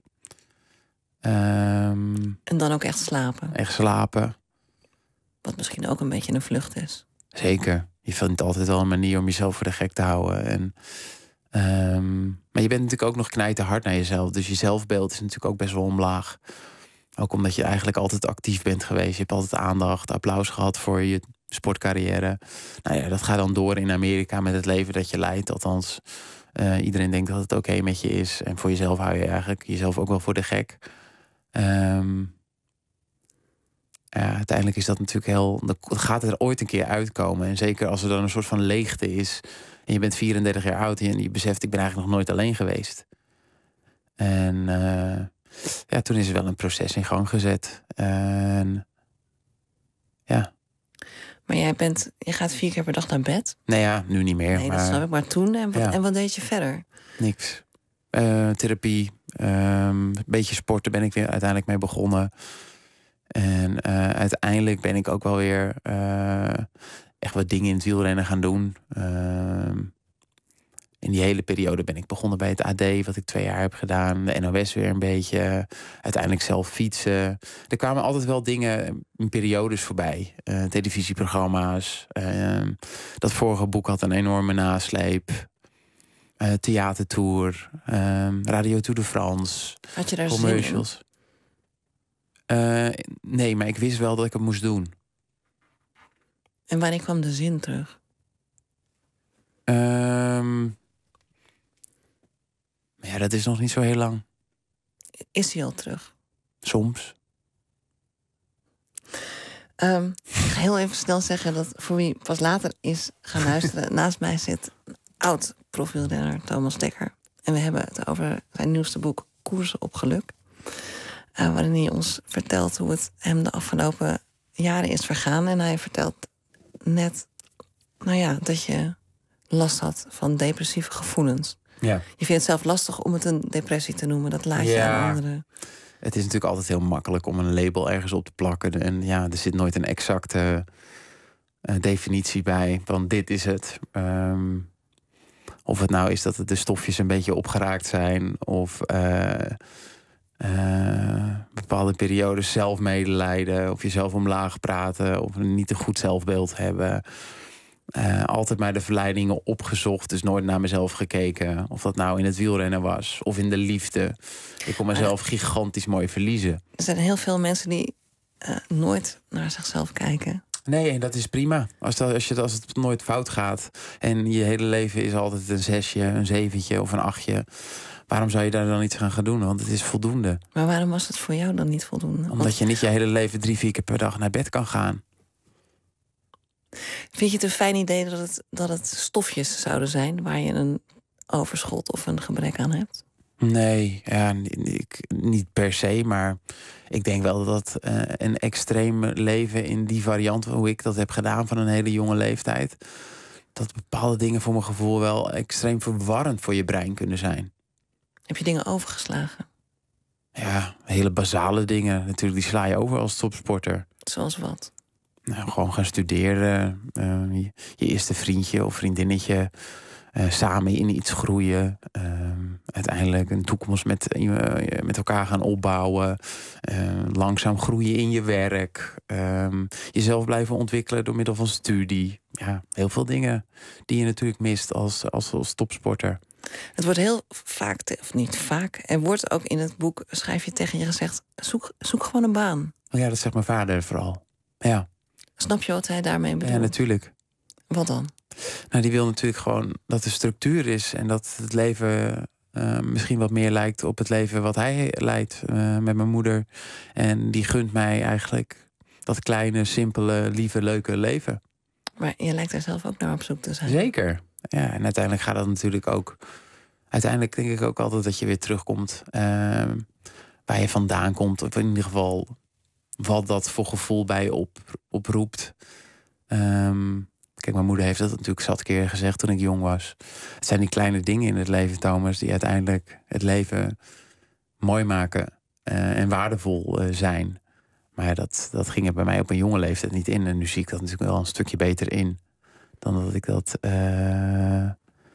Um, en dan ook echt slapen? Echt slapen. Wat misschien ook een beetje een vlucht is. Zeker. Je vindt altijd wel een manier om jezelf voor de gek te houden. En, um, maar je bent natuurlijk ook nog knijterhard naar jezelf. Dus je zelfbeeld is natuurlijk ook best wel omlaag. Ook omdat je eigenlijk altijd actief bent geweest. Je hebt altijd aandacht, applaus gehad voor je sportcarrière. Nou ja, dat gaat dan door in Amerika met het leven dat je leidt. Althans, uh, iedereen denkt dat het oké okay met je is. En voor jezelf hou je eigenlijk jezelf ook wel voor de gek. Um, ja, uiteindelijk is dat natuurlijk heel... Dan gaat het er ooit een keer uitkomen. En zeker als er dan een soort van leegte is. En je bent vierendertig jaar oud en je beseft, ik ben eigenlijk nog nooit alleen geweest. En uh, ja, toen is er wel een proces in gang gezet. En ja. Maar jij bent, je gaat vier keer per dag naar bed? Nou ja, nu niet meer. Nee, maar dat snap ik. Maar toen, en wat, ja. en wat deed je verder? Niks. Uh, therapie, um, een beetje sporten ben ik weer uiteindelijk mee begonnen. En uh, uiteindelijk ben ik ook wel weer uh, echt wat dingen in het wielrennen gaan doen. Uh, in die hele periode ben ik begonnen bij het A D, wat ik twee jaar heb gedaan. De N O S weer een beetje. Uiteindelijk zelf fietsen. Er kwamen altijd wel dingen in periodes voorbij. Uh, televisieprogramma's. Uh, dat vorige boek had een enorme nasleep. Uh, theatertour. Uh, Radio Tour de France. Had je daar commercials. Zin in? Uh, nee, maar ik wist wel dat ik het moest doen. En wanneer kwam de zin terug? Um, ja, dat is nog niet zo heel lang. Is hij al terug? Soms. Um, ik ga heel even snel zeggen dat voor wie pas later is gaan luisteren... naast mij zit een oud profielrenner Thomas Dekker. En we hebben het over zijn nieuwste boek Koersen op Geluk. Uh, waarin hij ons vertelt hoe het hem de afgelopen jaren is vergaan. En hij vertelt net, nou ja, dat je last had van depressieve gevoelens. Ja. Je vindt het zelf lastig om het een depressie te noemen. Dat laat je ja. aan anderen. Het is natuurlijk altijd heel makkelijk om een label ergens op te plakken. En ja, er zit nooit een exacte uh, definitie bij. Want dit is het. Um, of het nou is dat het de stofjes een beetje opgeraakt zijn. Of uh, uh, bepaalde periodes zelfmedelijden. Of jezelf omlaag praten. Of een niet een goed zelfbeeld hebben. Uh, altijd maar de verleidingen opgezocht. Dus nooit naar mezelf gekeken. Of dat nou in het wielrennen was. Of in de liefde. Ik kon mezelf gigantisch mooi verliezen. Er zijn heel veel mensen die uh, nooit naar zichzelf kijken. Nee, en dat is prima. Als, dat, als, je, als het nooit fout gaat. En je hele leven is altijd een zesje, een zeventje of een achtje. Waarom zou je daar dan iets aan gaan doen? Want het is voldoende. Maar waarom was het voor jou dan niet voldoende? Omdat Want... je niet je hele leven drie, vier keer per dag naar bed kan gaan. Vind je het een fijn idee dat het, dat het stofjes zouden zijn... waar je een overschot of een gebrek aan hebt? Nee, ja, ik, niet per se. Maar ik denk wel dat uh, een extreem leven in die variant... hoe ik dat heb gedaan van een hele jonge leeftijd... dat bepaalde dingen voor mijn gevoel wel extreem verwarrend voor je brein kunnen zijn. Heb je dingen overgeslagen? Ja, hele basale dingen. Natuurlijk, die sla je over als topsporter. Zoals wat? Nou, gewoon gaan studeren. Uh, je, je eerste vriendje of vriendinnetje. Uh, samen in iets groeien. Uh, uiteindelijk een toekomst met, uh, met elkaar gaan opbouwen. Uh, langzaam groeien in je werk. Uh, jezelf blijven ontwikkelen door middel van studie. Ja, heel veel dingen die je natuurlijk mist als, als, als topsporter. Het wordt heel vaak, of niet vaak... er wordt ook in het boek, schrijf je tegen je gezegd... zoek, zoek gewoon een baan. Oh ja, dat zegt mijn vader vooral. Ja. Snap je wat hij daarmee bedoelt? Ja, natuurlijk. Wat dan? Nou, die wil natuurlijk gewoon dat er structuur is... en dat het leven uh, misschien wat meer lijkt op het leven wat hij leidt uh, met mijn moeder. En die gunt mij eigenlijk dat kleine, simpele, lieve, leuke leven. Maar je lijkt er zelf ook naar op zoek te zijn. Zeker. Ja, en uiteindelijk gaat dat natuurlijk ook... Uiteindelijk denk ik ook altijd dat je weer terugkomt... Uh, waar je vandaan komt. Of in ieder geval wat dat voor gevoel bij je op, oproept. Um, kijk, mijn moeder heeft dat natuurlijk zat keer gezegd toen ik jong was. Het zijn die kleine dingen in het leven, Thomas... die uiteindelijk het leven mooi maken uh, en waardevol uh, zijn. Maar ja, dat, dat ging er bij mij op een jonge leeftijd niet in. En nu zie ik dat natuurlijk wel een stukje beter in... dan dat ik dat uh,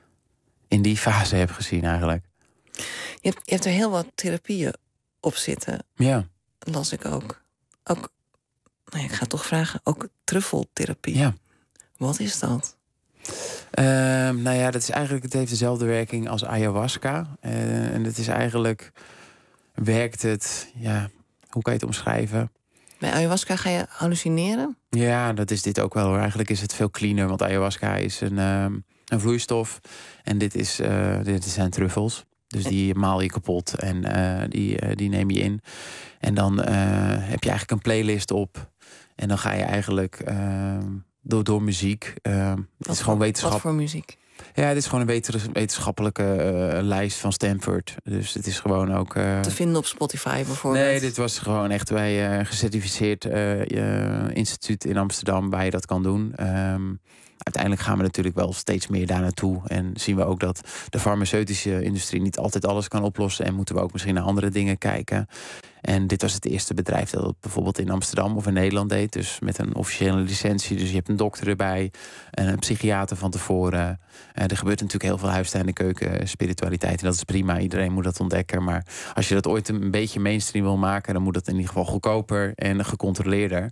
in die fase heb gezien eigenlijk. Je hebt, je hebt er heel wat therapieën op zitten. Ja. Las ik ook. Ook, nou ja, ik ga toch vragen, ook truffeltherapie. Ja. Wat is dat? Uh, nou ja, dat is eigenlijk, het heeft dezelfde werking als ayahuasca. Uh, en het is eigenlijk, werkt het, ja, hoe kan je het omschrijven? Bij ayahuasca ga je hallucineren? Ja, dat is dit ook wel. Eigenlijk is het veel cleaner, want ayahuasca is een, uh, een vloeistof. En dit, is, uh, dit zijn truffels. Dus die maal je kapot en uh, die, uh, die neem je in. En dan uh, heb je eigenlijk een playlist op. En dan ga je eigenlijk uh, door, door muziek. Uh, het wat is gewoon voor, wetenschap. Wat voor muziek? Ja, dit is gewoon een weters- wetenschappelijke uh, lijst van Stanford. Dus het is gewoon ook... Uh... te vinden op Spotify bijvoorbeeld? Nee, dit was gewoon echt bij een uh, gecertificeerd uh, uh, instituut in Amsterdam waar je dat kan doen. Um, uiteindelijk gaan we natuurlijk wel steeds meer daar naartoe. En zien we ook dat de farmaceutische industrie niet altijd alles kan oplossen. En moeten we ook misschien naar andere dingen kijken. En dit was het eerste bedrijf dat het bijvoorbeeld in Amsterdam of in Nederland deed. Dus met een officiële licentie. Dus je hebt een dokter erbij en een psychiater van tevoren. Uh, er gebeurt natuurlijk heel veel huis, tuin en keuken spiritualiteit. En dat is prima, iedereen moet dat ontdekken. Maar als je dat ooit een beetje mainstream wil maken, dan moet dat in ieder geval goedkoper en gecontroleerder.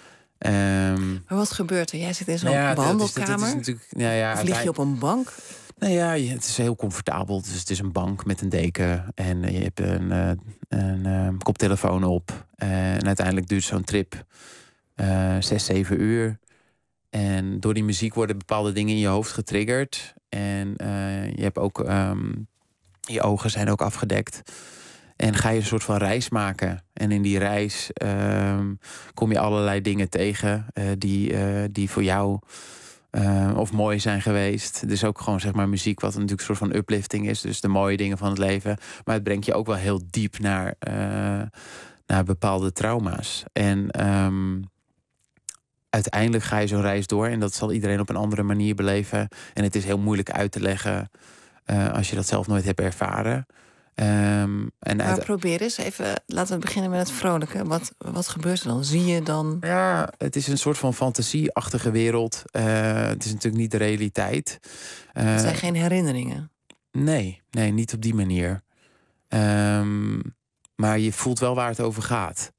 Um, maar wat gebeurt er? Jij zit in zo'n ja, behandelkamer? Dat is, dat is natuurlijk, ja, ja, of lig je op een bank? Nou ja, het is heel comfortabel. Dus het is een bank met een deken. En je hebt een, een, een, een koptelefoon op. En uiteindelijk duurt zo'n trip uh, zes, zeven uur. En door die muziek worden bepaalde dingen in je hoofd getriggerd. En uh, je hebt ook... Um, je ogen zijn ook afgedekt. En ga je een soort van reis maken. En in die reis um, kom je allerlei dingen tegen... Uh, die, uh, die voor jou... Uh, of mooi zijn geweest. Dus ook gewoon zeg maar muziek wat natuurlijk een soort van uplifting is. Dus de mooie dingen van het leven. Maar het brengt je ook wel heel diep naar, uh, naar bepaalde trauma's. En um, uiteindelijk ga je zo'n reis door. En dat zal iedereen op een andere manier beleven. En het is heel moeilijk uit te leggen uh, als je dat zelf nooit hebt ervaren. Um, en maar uit... probeer eens even, laten we beginnen met het vrolijke. Wat, wat gebeurt er dan? Zie je dan? Ja, het is een soort van fantasieachtige wereld. Uh, het is natuurlijk niet de realiteit. Uh, het zijn geen herinneringen? Nee, nee, niet op die manier. Um, maar je voelt wel waar het over gaat.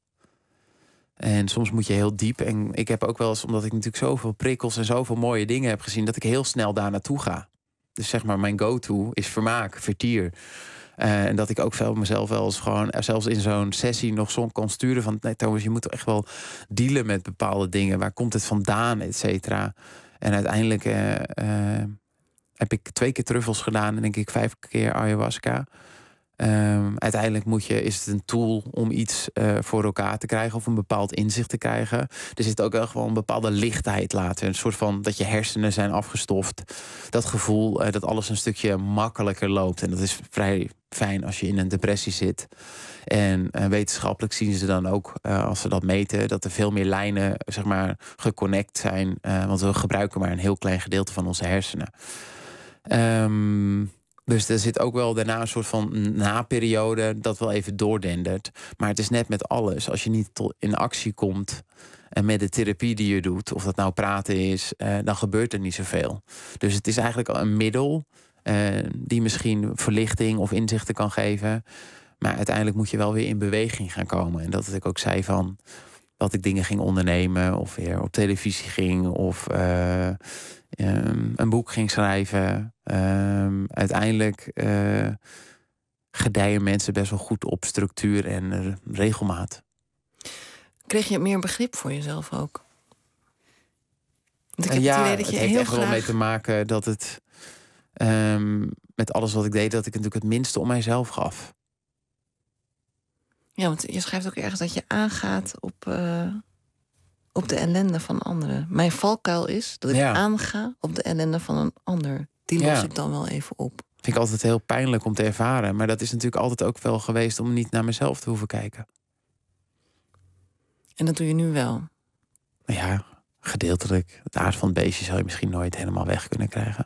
En soms moet je heel diep. En ik heb ook wel eens, omdat ik natuurlijk zoveel prikkels en zoveel mooie dingen heb gezien, dat ik heel snel daar naartoe ga. Dus zeg maar, mijn go-to is vermaak, vertier. Uh, en dat ik ook veel mezelf wel eens gewoon, zelfs in zo'n sessie nog zo kan sturen van, nee Thomas, je moet echt wel dealen met bepaalde dingen. Waar komt het vandaan, et cetera. En uiteindelijk uh, uh, heb ik twee keer truffels gedaan en denk ik vijf keer ayahuasca. Um, uiteindelijk moet je, is het een tool om iets uh, voor elkaar te krijgen of een bepaald inzicht te krijgen. Er zit ook wel gewoon een bepaalde lichtheid laten. Een soort van dat je hersenen zijn afgestoft. Dat gevoel uh, dat alles een stukje makkelijker loopt. En dat is vrij fijn als je in een depressie zit. En uh, wetenschappelijk zien ze dan ook, uh, als ze dat meten, dat er veel meer lijnen zeg maar geconnect zijn. Uh, want we gebruiken maar een heel klein gedeelte van onze hersenen. Um, Dus er zit ook wel daarna een soort van naperiode dat wel even doordendert. Maar het is net met alles. Als je niet in actie komt en met de therapie die je doet, of dat nou praten is, eh, dan gebeurt er niet zoveel. Dus het is eigenlijk al een middel eh, die misschien verlichting of inzichten kan geven. Maar uiteindelijk moet je wel weer in beweging gaan komen. En dat ik ook zei van dat ik dingen ging ondernemen of weer op televisie ging of uh, um, een boek ging schrijven. Um, uiteindelijk uh, gedijen mensen best wel goed op structuur en uh, regelmaat. Kreeg je meer begrip voor jezelf ook? Want ik heb uh, ja, het idee dat je het heeft heel echt graag... wel mee te maken dat het um, met alles wat ik deed, dat ik natuurlijk het minste om mijzelf gaf. Ja, want je schrijft ook ergens dat je aangaat op, uh, op de ellende van anderen. Mijn valkuil is dat ik ja. aanga op de ellende van een ander. Die los ja. ik dan wel even op. Vind ik altijd heel pijnlijk om te ervaren. Maar dat is natuurlijk altijd ook wel geweest om niet naar mezelf te hoeven kijken. En dat doe je nu wel? Ja, gedeeltelijk. Het aard van het beestje zou je misschien nooit helemaal weg kunnen krijgen.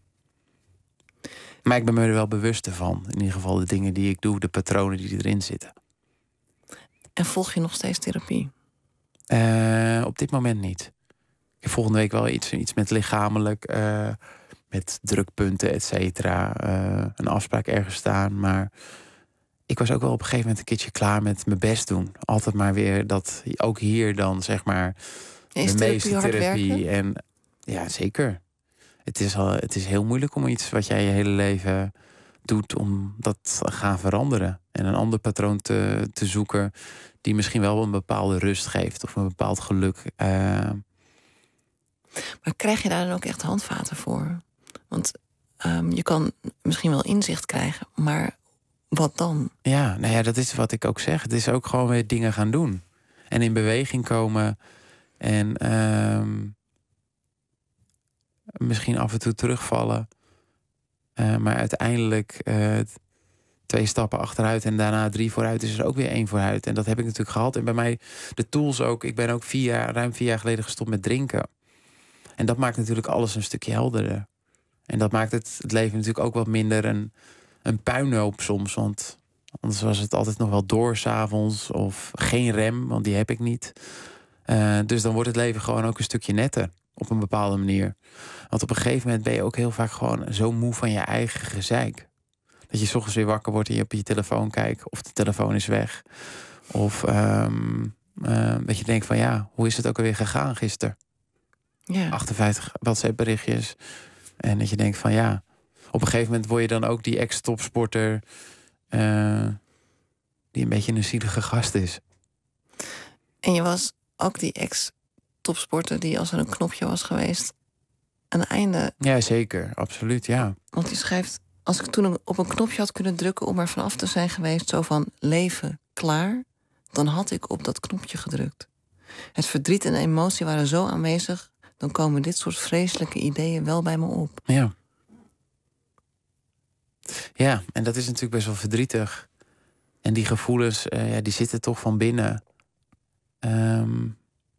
Maar ik ben me er wel bewust van. In ieder geval de dingen die ik doe, de patronen die erin zitten. En volg je nog steeds therapie? Uh, op dit moment niet. Ik heb volgende week wel iets, iets met lichamelijk, uh, met drukpunten, et cetera. Uh, een afspraak ergens staan. Maar ik was ook wel op een gegeven moment een keertje klaar met mijn best doen. Altijd maar weer dat, ook hier dan zeg maar, de meeste therapie. En ja, zeker. Het is, al, het is heel moeilijk om iets wat jij je hele leven doet, om dat te gaan veranderen. En een ander patroon te, te zoeken die misschien wel een bepaalde rust geeft of een bepaald geluk. Uh... Maar krijg je daar dan ook echt handvaten voor? Want um, je kan misschien wel inzicht krijgen, maar wat dan? Ja, nou ja, dat is wat ik ook zeg. Het is ook gewoon weer dingen gaan doen. En in beweging komen. En uh, misschien af en toe terugvallen. Uh, maar uiteindelijk uh, twee stappen achteruit en daarna drie vooruit is er ook weer één vooruit. En dat heb ik natuurlijk gehad. En bij mij de tools ook. Ik ben ook vier jaar, ruim vier jaar geleden gestopt met drinken. En dat maakt natuurlijk alles een stukje helderder. En dat maakt het, het leven natuurlijk ook wat minder een, een puinhoop soms. Want anders was het altijd nog wel door 's avonds of geen rem, want die heb ik niet. Uh, dus dan wordt het leven gewoon ook een stukje netter op een bepaalde manier. Want op een gegeven moment ben je ook heel vaak gewoon zo moe van je eigen gezeik. Dat je 's ochtends weer wakker wordt en je op je telefoon kijkt. Of de telefoon is weg. Of um, uh, dat je denkt van ja, hoe is het ook alweer gegaan gisteren? Ja. achtenvijftig WhatsApp berichtjes. En dat je denkt van ja, op een gegeven moment word je dan ook die ex-topsporter uh, die een beetje een zielige gast is. En je was ook die ex-topsporter die als er een knopje was geweest een einde. Ja, zeker. Absoluut, ja. Want die schrijft, als ik toen op een knopje had kunnen drukken om er vanaf te zijn geweest, zo van leven klaar, dan had ik op dat knopje gedrukt. Het verdriet en de emotie waren zo aanwezig, dan komen dit soort vreselijke ideeën wel bij me op. Ja. Ja, en dat is natuurlijk best wel verdrietig. En die gevoelens, uh, ja, die zitten toch van binnen. Um...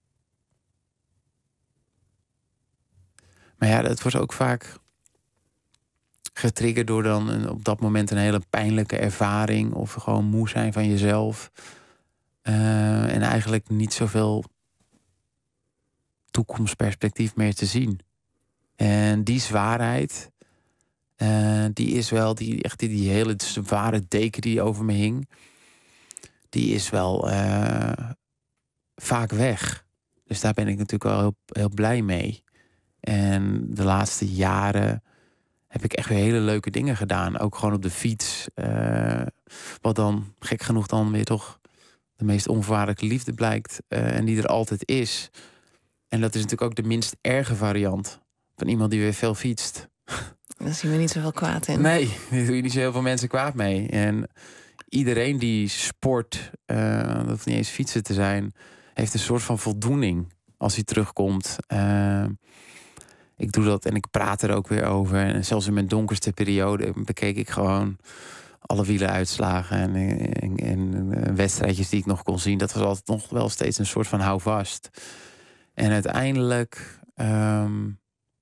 Maar ja, het wordt ook vaak getriggerd door dan een, op dat moment een hele pijnlijke ervaring. Of gewoon moe zijn van jezelf. Uh, en eigenlijk niet zoveel toekomstperspectief meer te zien. En die zwaarheid, uh, die is wel, die, echt die, die hele zware deken die over me hing, die is wel uh, vaak weg. Dus daar ben ik natuurlijk wel heel, heel blij mee. En de laatste jaren heb ik echt weer hele leuke dingen gedaan. Ook gewoon op de fiets. Uh, wat dan, gek genoeg, dan weer toch de meest onvoorwaardelijke liefde blijkt. Uh, en die er altijd is. En dat is natuurlijk ook de minst erge variant van iemand die weer veel fietst. Daar zien we niet zoveel kwaad in. Nee, daar doe je niet zo heel veel mensen kwaad mee. En iedereen die sport, uh, dat hoeft niet eens fietsen te zijn, heeft een soort van voldoening als hij terugkomt. Uh, ik doe dat en ik praat er ook weer over. En zelfs in mijn donkerste periode bekeek ik gewoon alle wielenuitslagen en, en, en wedstrijdjes die ik nog kon zien. Dat was altijd nog wel steeds een soort van houvast. En uiteindelijk, um,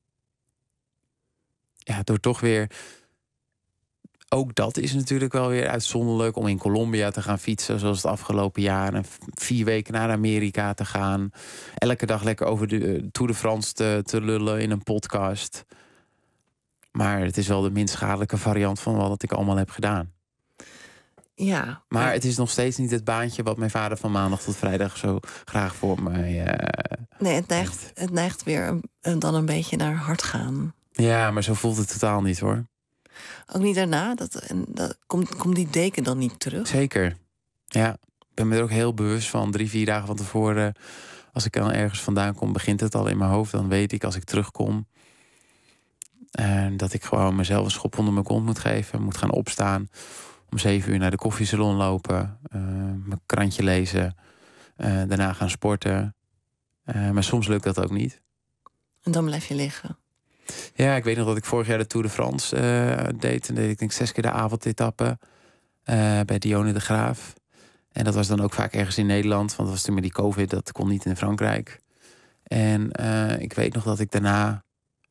ja, door toch weer, ook dat is natuurlijk wel weer uitzonderlijk om in Colombia te gaan fietsen, zoals het afgelopen jaar. En vier weken naar Amerika te gaan. Elke dag lekker over de Tour de France te, te lullen in een podcast. Maar het is wel de minst schadelijke variant van wat ik allemaal heb gedaan. Ja. Maar het is nog steeds niet het baantje wat mijn vader van maandag tot vrijdag zo graag voor mij uh, Nee, het neigt, het neigt weer een, dan een beetje naar hard gaan. Ja, maar zo voelt het totaal niet, hoor. Ook niet daarna? Dat, en, dat, komt, komt die deken dan niet terug? Zeker. Ja, ik ben me er ook heel bewust van. Drie, vier dagen van tevoren, als ik dan ergens vandaan kom, begint het al in mijn hoofd. Dan weet ik als ik terugkom uh, dat ik gewoon mezelf een schop onder mijn kont moet geven. Moet gaan opstaan. Om zeven uur naar de koffiesalon lopen. Uh, mijn krantje lezen. Uh, daarna gaan sporten. Uh, maar soms lukt dat ook niet. En dan blijf je liggen. Ja, ik weet nog dat ik vorig jaar de Tour de France uh, deed. En deed ik denk zes keer de avondetappe uh, bij Dionne de Graaf. En dat was dan ook vaak ergens in Nederland. Want dat was toen met die COVID, dat kon niet in Frankrijk. En uh, ik weet nog dat ik daarna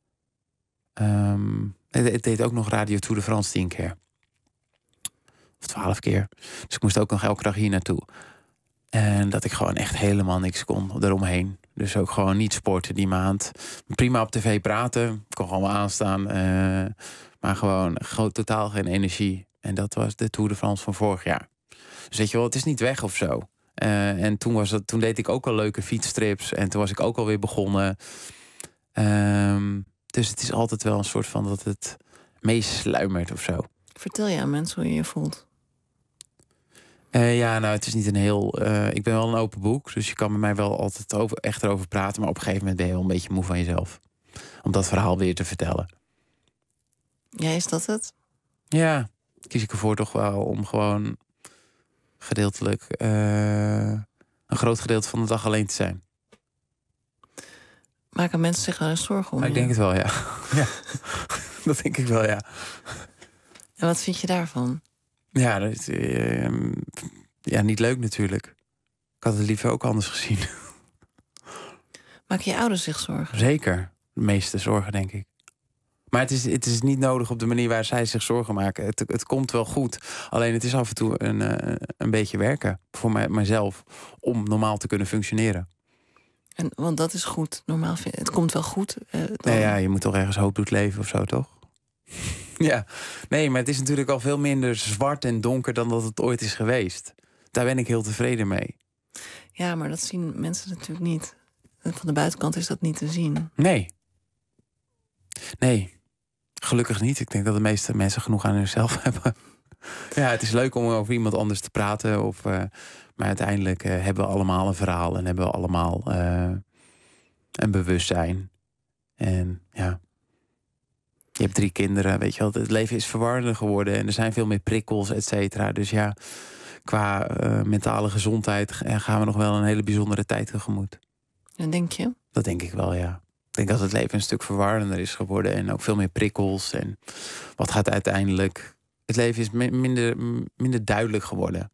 Um, het deed ook nog Radio Tour de France tien keer. Of twaalf keer. Dus ik moest ook nog elke dag hier naartoe. En dat ik gewoon echt helemaal niks kon eromheen. Dus ook gewoon niet sporten die maand. Prima op tv praten. Ik kon gewoon aanstaan. Uh, maar gewoon, gewoon totaal geen energie. En dat was de Tour de France van vorig jaar. Dus weet je wel, het is niet weg of zo. Uh, en toen, was dat, toen deed ik ook al leuke fietsstrips. En toen was ik ook alweer begonnen. Um, dus het is altijd wel een soort van dat het meesluimert of zo. Vertel je aan mensen hoe je je voelt? Uh, ja, nou, het is niet een heel... Uh, ik ben wel een open boek, dus je kan met mij wel altijd over, echt erover praten. Maar op een gegeven moment ben je wel een beetje moe van jezelf. Om dat verhaal weer te vertellen. Ja, is dat het? Ja, kies ik ervoor toch wel om gewoon gedeeltelijk uh, een groot gedeelte van de dag alleen te zijn. Maken mensen zich wel eens zorgen om? Maar ik je? denk het wel, ja. ja. Dat denk ik wel, ja. En wat vind je daarvan? Ja, dat is, uh, ja, niet leuk natuurlijk. Ik had het liever ook anders gezien. Maken je ouders zich zorgen? Zeker. De meeste zorgen, denk ik. Maar het is, het is niet nodig op de manier waar zij zich zorgen maken. Het, het komt wel goed. Alleen het is af en toe een, uh, een beetje werken voor mij, mijzelf om normaal te kunnen functioneren. En, want dat is goed. Normaal vind, het komt wel goed. Uh, dan... Nee, ja, je moet toch ergens hoop doet leven of zo, toch? Ja, nee, maar het is natuurlijk al veel minder zwart en donker dan dat het ooit is geweest. Daar ben ik heel tevreden mee. Ja, maar dat zien mensen natuurlijk niet. Van de buitenkant is dat niet te zien. Nee. Nee. Gelukkig niet. Ik denk dat de meeste mensen genoeg aan zichzelf hebben. Ja, het is leuk om over iemand anders te praten. Of, uh, maar uiteindelijk uh, hebben we allemaal een verhaal. En hebben we allemaal uh, een bewustzijn. En ja... Je hebt drie kinderen, weet je wel. Het leven is verwarrender geworden. En er zijn veel meer prikkels, et cetera. Dus ja, qua uh, mentale gezondheid gaan we nog wel een hele bijzondere tijd tegemoet. En denk je? Dat denk ik wel, ja. Ik denk dat het leven een stuk verwarrender is geworden. En ook veel meer prikkels. En wat gaat uiteindelijk... Het leven is minder, minder duidelijk geworden.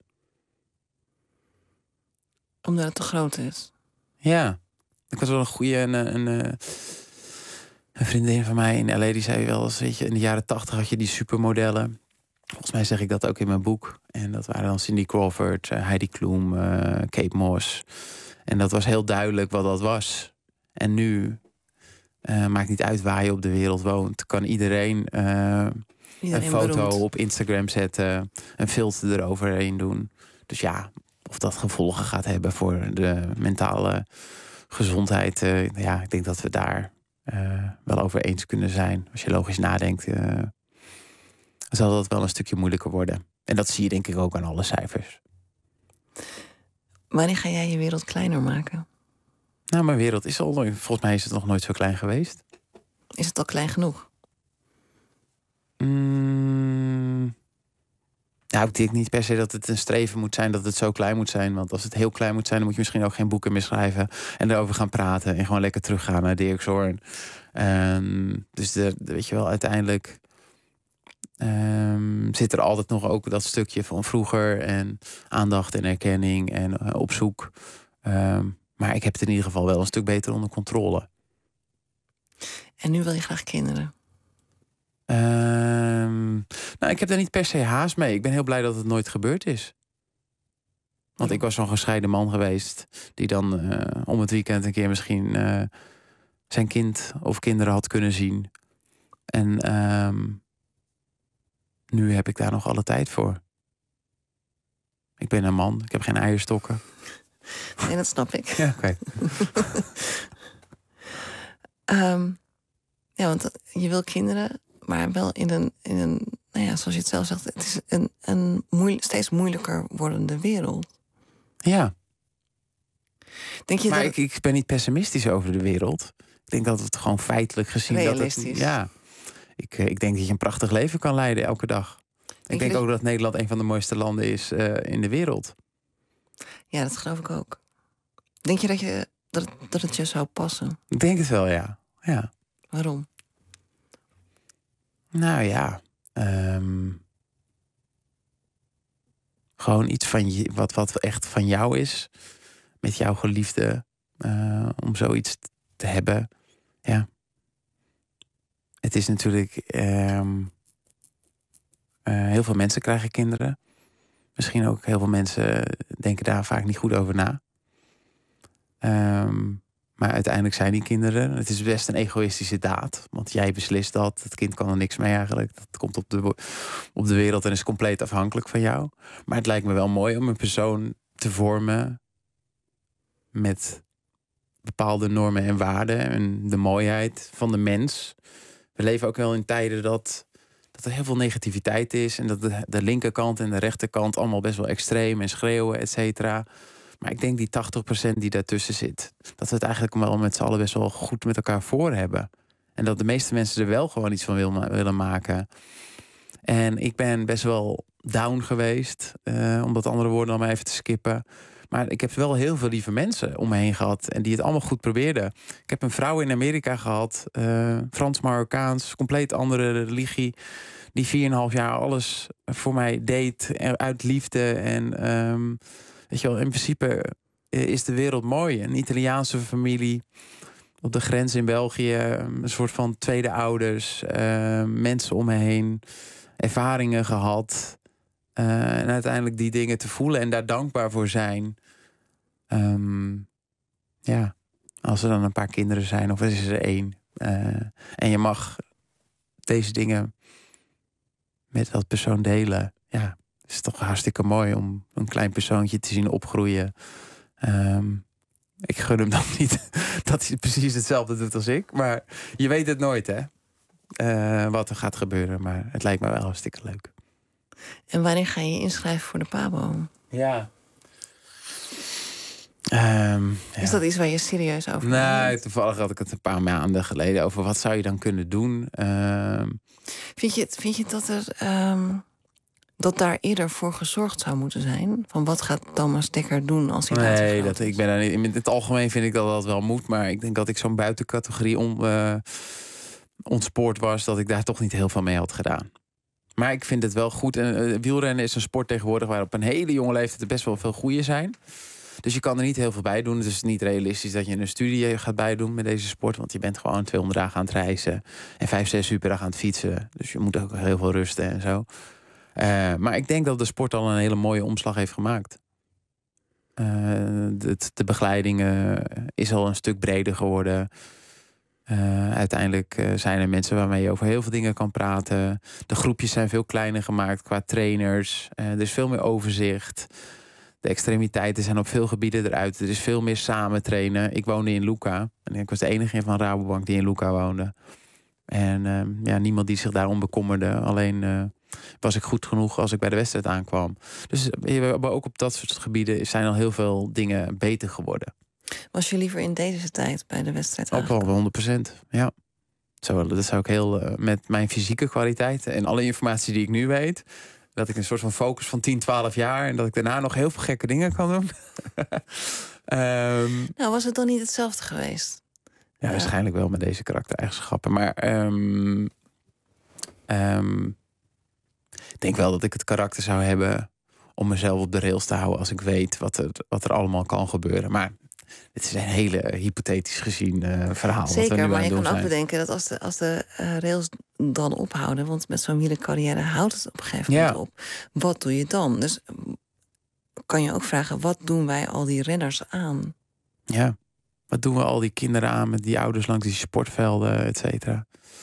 Omdat het te groot is? Ja. Ik was wel een goede... Een, een, een, een vriendin van mij in L A die zei wel eens... Weet je, in de jaren tachtig had je die supermodellen. Volgens mij zeg ik dat ook in mijn boek. En dat waren dan Cindy Crawford, Heidi Klum, uh, Kate Moss. En dat was heel duidelijk wat dat was. En nu... Uh, maakt niet uit waar je op de wereld woont. Kan iedereen, uh, iedereen een foto beroemd. Op Instagram zetten. Een filter eroverheen doen. Dus ja, of dat gevolgen gaat hebben voor de mentale gezondheid. Uh, ja, ik denk dat we daar uh, wel over eens kunnen zijn. Als je logisch nadenkt, uh, zal dat wel een stukje moeilijker worden. En dat zie je denk ik ook aan alle cijfers. Wanneer ga jij je wereld kleiner maken? Nou, mijn wereld is al... Volgens mij is het nog nooit zo klein geweest. Is het al klein genoeg? Mm, nou, ik denk niet per se dat het een streven moet zijn... dat het zo klein moet zijn. Want als het heel klein moet zijn... dan moet je misschien ook geen boeken meer schrijven... en erover gaan praten en gewoon lekker teruggaan naar Dirkshorn. Um, dus de, de, weet je wel, uiteindelijk... Um, zit er altijd nog ook dat stukje van vroeger... en aandacht en erkenning en uh, op zoek... Um, Maar ik heb het in ieder geval wel een stuk beter onder controle. En nu wil je graag kinderen? Um, nou, ik heb daar niet per se haast mee. Ik ben heel blij dat het nooit gebeurd is. Want ik was zo'n gescheiden man geweest... die dan uh, om het weekend een keer misschien... Uh, zijn kind of kinderen had kunnen zien. En um, nu heb ik daar nog alle tijd voor. Ik ben een man, ik heb geen eierstokken... Nee, dat snap ik. Ja, oké. Okay. um, ja, want je wil kinderen, maar wel in een, in een nou ja, zoals je het zelf zegt, het is een, een moeil- steeds moeilijker wordende wereld. Ja. Denk je maar dat... ik, ik ben niet pessimistisch over de wereld. Ik denk dat het gewoon feitelijk gezien... Realistisch. Dat het, ja. Ik, ik denk dat je een prachtig leven kan leiden elke dag. Denk ik denk dat... ook dat Nederland een van de mooiste landen is uh, in de wereld. Ja, dat geloof ik ook. Denk je dat, je, dat, het, dat het je zou passen? Ik denk het wel, ja. ja. Waarom? Nou ja. Um, gewoon iets van je, wat, wat echt van jou is. Met jouw geliefde. Uh, om zoiets te hebben. Ja. Het is natuurlijk... Um, uh, heel veel mensen krijgen kinderen. Misschien ook heel veel mensen denken daar vaak niet goed over na. Um, maar uiteindelijk zijn die kinderen... Het is best een egoïstische daad. Want jij beslist dat. Het kind kan er niks mee eigenlijk. Dat komt op de, op de wereld en is compleet afhankelijk van jou. Maar het lijkt me wel mooi om een persoon te vormen... met bepaalde normen en waarden. En de mooiheid van de mens. We leven ook wel in tijden dat... dat er heel veel negativiteit is... en dat de, de linkerkant en de rechterkant... allemaal best wel extreem en schreeuwen, et cetera. Maar ik denk die tachtig procent die daartussen zit... dat we het eigenlijk wel met z'n allen best wel goed met elkaar voor hebben. En dat de meeste mensen er wel gewoon iets van wil, willen maken. En ik ben best wel down geweest... Uh, om dat andere woorden dan maar even te skippen. Maar ik heb wel heel veel lieve mensen om me heen gehad. En die het allemaal goed probeerden. Ik heb een vrouw in Amerika gehad. Uh, Frans-Marokkaans. Compleet andere religie. Die vier en een half jaar alles voor mij deed. Uit liefde. En um, weet je wel, in principe is de wereld mooi. Een Italiaanse familie. Op de grens in België. Een soort van tweede ouders. Uh, mensen om me heen. Ervaringen gehad. Uh, en uiteindelijk die dingen te voelen en daar dankbaar voor zijn. Um, ja, als er dan een paar kinderen zijn, of is er één. Uh, en je mag deze dingen met dat persoon delen. Ja, het is toch hartstikke mooi om een klein persoontje te zien opgroeien. Um, ik gun hem dan niet dat hij precies hetzelfde doet als ik. Maar je weet het nooit, hè. Uh, wat er gaat gebeuren. Maar het lijkt me wel hartstikke leuk. En wanneer ga je je inschrijven voor de Pabo? Ja. Um, ja. Is dat iets waar je serieus over Nee, nee, toevallig had ik het een paar maanden geleden over wat zou je dan kunnen doen. Um, vind, je, vind je dat er um, dat daar eerder voor gezorgd zou moeten zijn? Van wat gaat Thomas Dekker doen als hij later Nee, dat, ik ben daar niet, in het algemeen vind ik dat dat wel moet. Maar ik denk dat ik zo'n buitencategorie on, uh, ontspoord was, dat ik daar toch niet heel veel mee had gedaan. Maar ik vind het wel goed. En uh, wielrennen is een sport tegenwoordig waar op een hele jonge leeftijd er best wel veel goeie zijn. Dus je kan er niet heel veel bij doen. Het is niet realistisch dat je een studie gaat bijdoen met deze sport. Want je bent gewoon tweehonderd dagen aan het reizen. En vijf, zes uur per dag aan het fietsen. Dus je moet ook heel veel rusten en zo. Uh, maar ik denk dat de sport al een hele mooie omslag heeft gemaakt. Uh, de, de begeleiding uh, is al een stuk breder geworden. Uh, uiteindelijk uh, zijn er mensen waarmee je over heel veel dingen kan praten. De groepjes zijn veel kleiner gemaakt qua trainers. Uh, er is veel meer overzicht. De extremiteiten zijn op veel gebieden eruit. Er is veel meer samen trainen. Ik woonde in Lucca. En ik was de enige van Rabobank die in Lucca woonde. En uh, ja, niemand die zich daarom bekommerde. Alleen uh, was ik goed genoeg als ik bij de wedstrijd aankwam. Dus uh, ook op dat soort gebieden zijn al heel veel dingen beter geworden. Was je liever in deze tijd bij de wedstrijd ook wel honderd procent, ja. Zo, dat zou ik heel uh, met mijn fysieke kwaliteiten en alle informatie die ik nu weet, dat ik een soort van focus van tien, twaalf jaar en dat ik daarna nog heel veel gekke dingen kan doen. um, nou, was het dan niet hetzelfde geweest? Ja, ja. Waarschijnlijk wel met deze karaktereigenschappen. Maar um, um, ik denk wel dat ik het karakter zou hebben om mezelf op de rails te houden als ik weet wat er, wat er allemaal kan gebeuren. Maar dit is een hele hypothetisch gezien uh, verhaal. Zeker, wat we nu maar aan je doen kan ook zijn. bedenken dat als de, als de uh, rails dan ophouden, want met zo'n wielercarrière houdt het op een gegeven moment ja. op. Wat doe je dan? Dus kan je ook vragen, wat doen wij al die renners aan? Ja, wat doen we al die kinderen aan met die ouders langs die sportvelden, et cetera.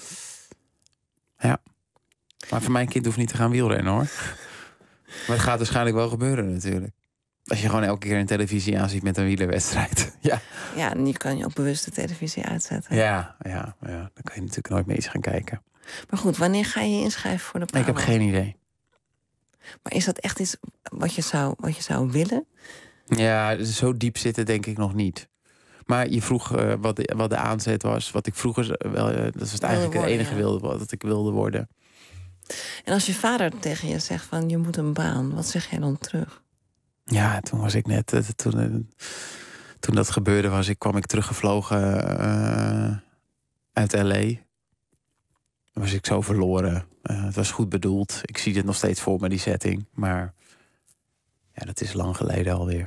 Ja, maar voor mijn kind hoeft niet te gaan wielrennen, hoor. Maar het gaat waarschijnlijk wel gebeuren natuurlijk. Als je gewoon elke keer een televisie aanziet met een wielerwedstrijd. Ja, ja, en je kan je ook bewust de televisie uitzetten. Ja, ja, ja, dan kan je natuurlijk nooit meer eens gaan kijken. Maar goed, wanneer ga je je inschrijven voor de Pabo? Ik heb geen idee. Maar is dat echt iets wat je zou, wat je zou willen? Ja, zo diep zitten denk ik nog niet. Maar je vroeg uh, wat, de, wat de aanzet was. Wat ik vroeger wel, uh, dat was het eigenlijk het enige ja. wilde, wat ik wilde worden. En als je vader tegen je zegt van je moet een baan, wat zeg jij dan terug? Ja, toen was ik net, uh, toen, uh, toen dat gebeurde was ik, kwam ik teruggevlogen uh, uit L A. Dan was ik zo verloren. Uh, het was goed bedoeld. Ik zie dit nog steeds voor me, die setting. Maar ja, dat is lang geleden alweer.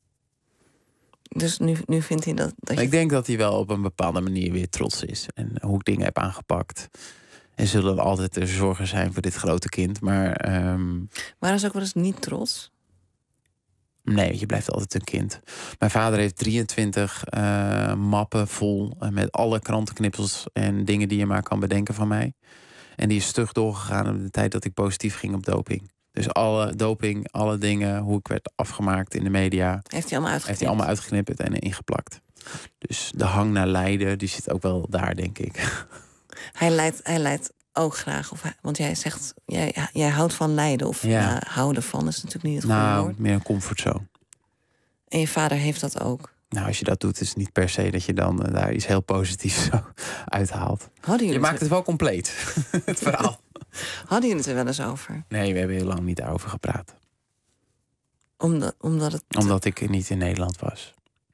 Dus nu, nu vindt hij dat... dat je... Ik denk dat hij wel op een bepaalde manier weer trots is. En hoe ik dingen heb aangepakt. En zullen er altijd er zorgen zijn voor dit grote kind. Maar... Um... Maar is ook wel eens niet trots? Nee, je blijft altijd een kind. Mijn vader heeft drieëntwintig uh, mappen vol uh, met alle krantenknipsels en dingen die je maar kan bedenken van mij. En die is stug doorgegaan in de tijd dat ik positief ging op doping. Dus alle doping, alle dingen, hoe ik werd afgemaakt in de media. Heeft hij allemaal uitgeknipt? Heeft hij allemaal uitgeknipt en ingeplakt. Dus de hang naar lijden, die zit ook wel daar, denk ik. Hij lijdt, hij lijdt ook graag. Of hij, want jij zegt, jij, jij houdt van lijden. Of ja. uh, houden van is natuurlijk niet het goede nou, woord. meer een comfortzone. En je vader heeft dat ook? Nou, als je dat doet, is het niet per se dat je dan uh, daar iets heel positiefs zo uithaalt. Je maakt het, het wel compleet, het verhaal. Hadden jullie het er wel eens over? Nee, we hebben heel lang niet daarover gepraat. Omdat, omdat het... Omdat ik niet in Nederland was.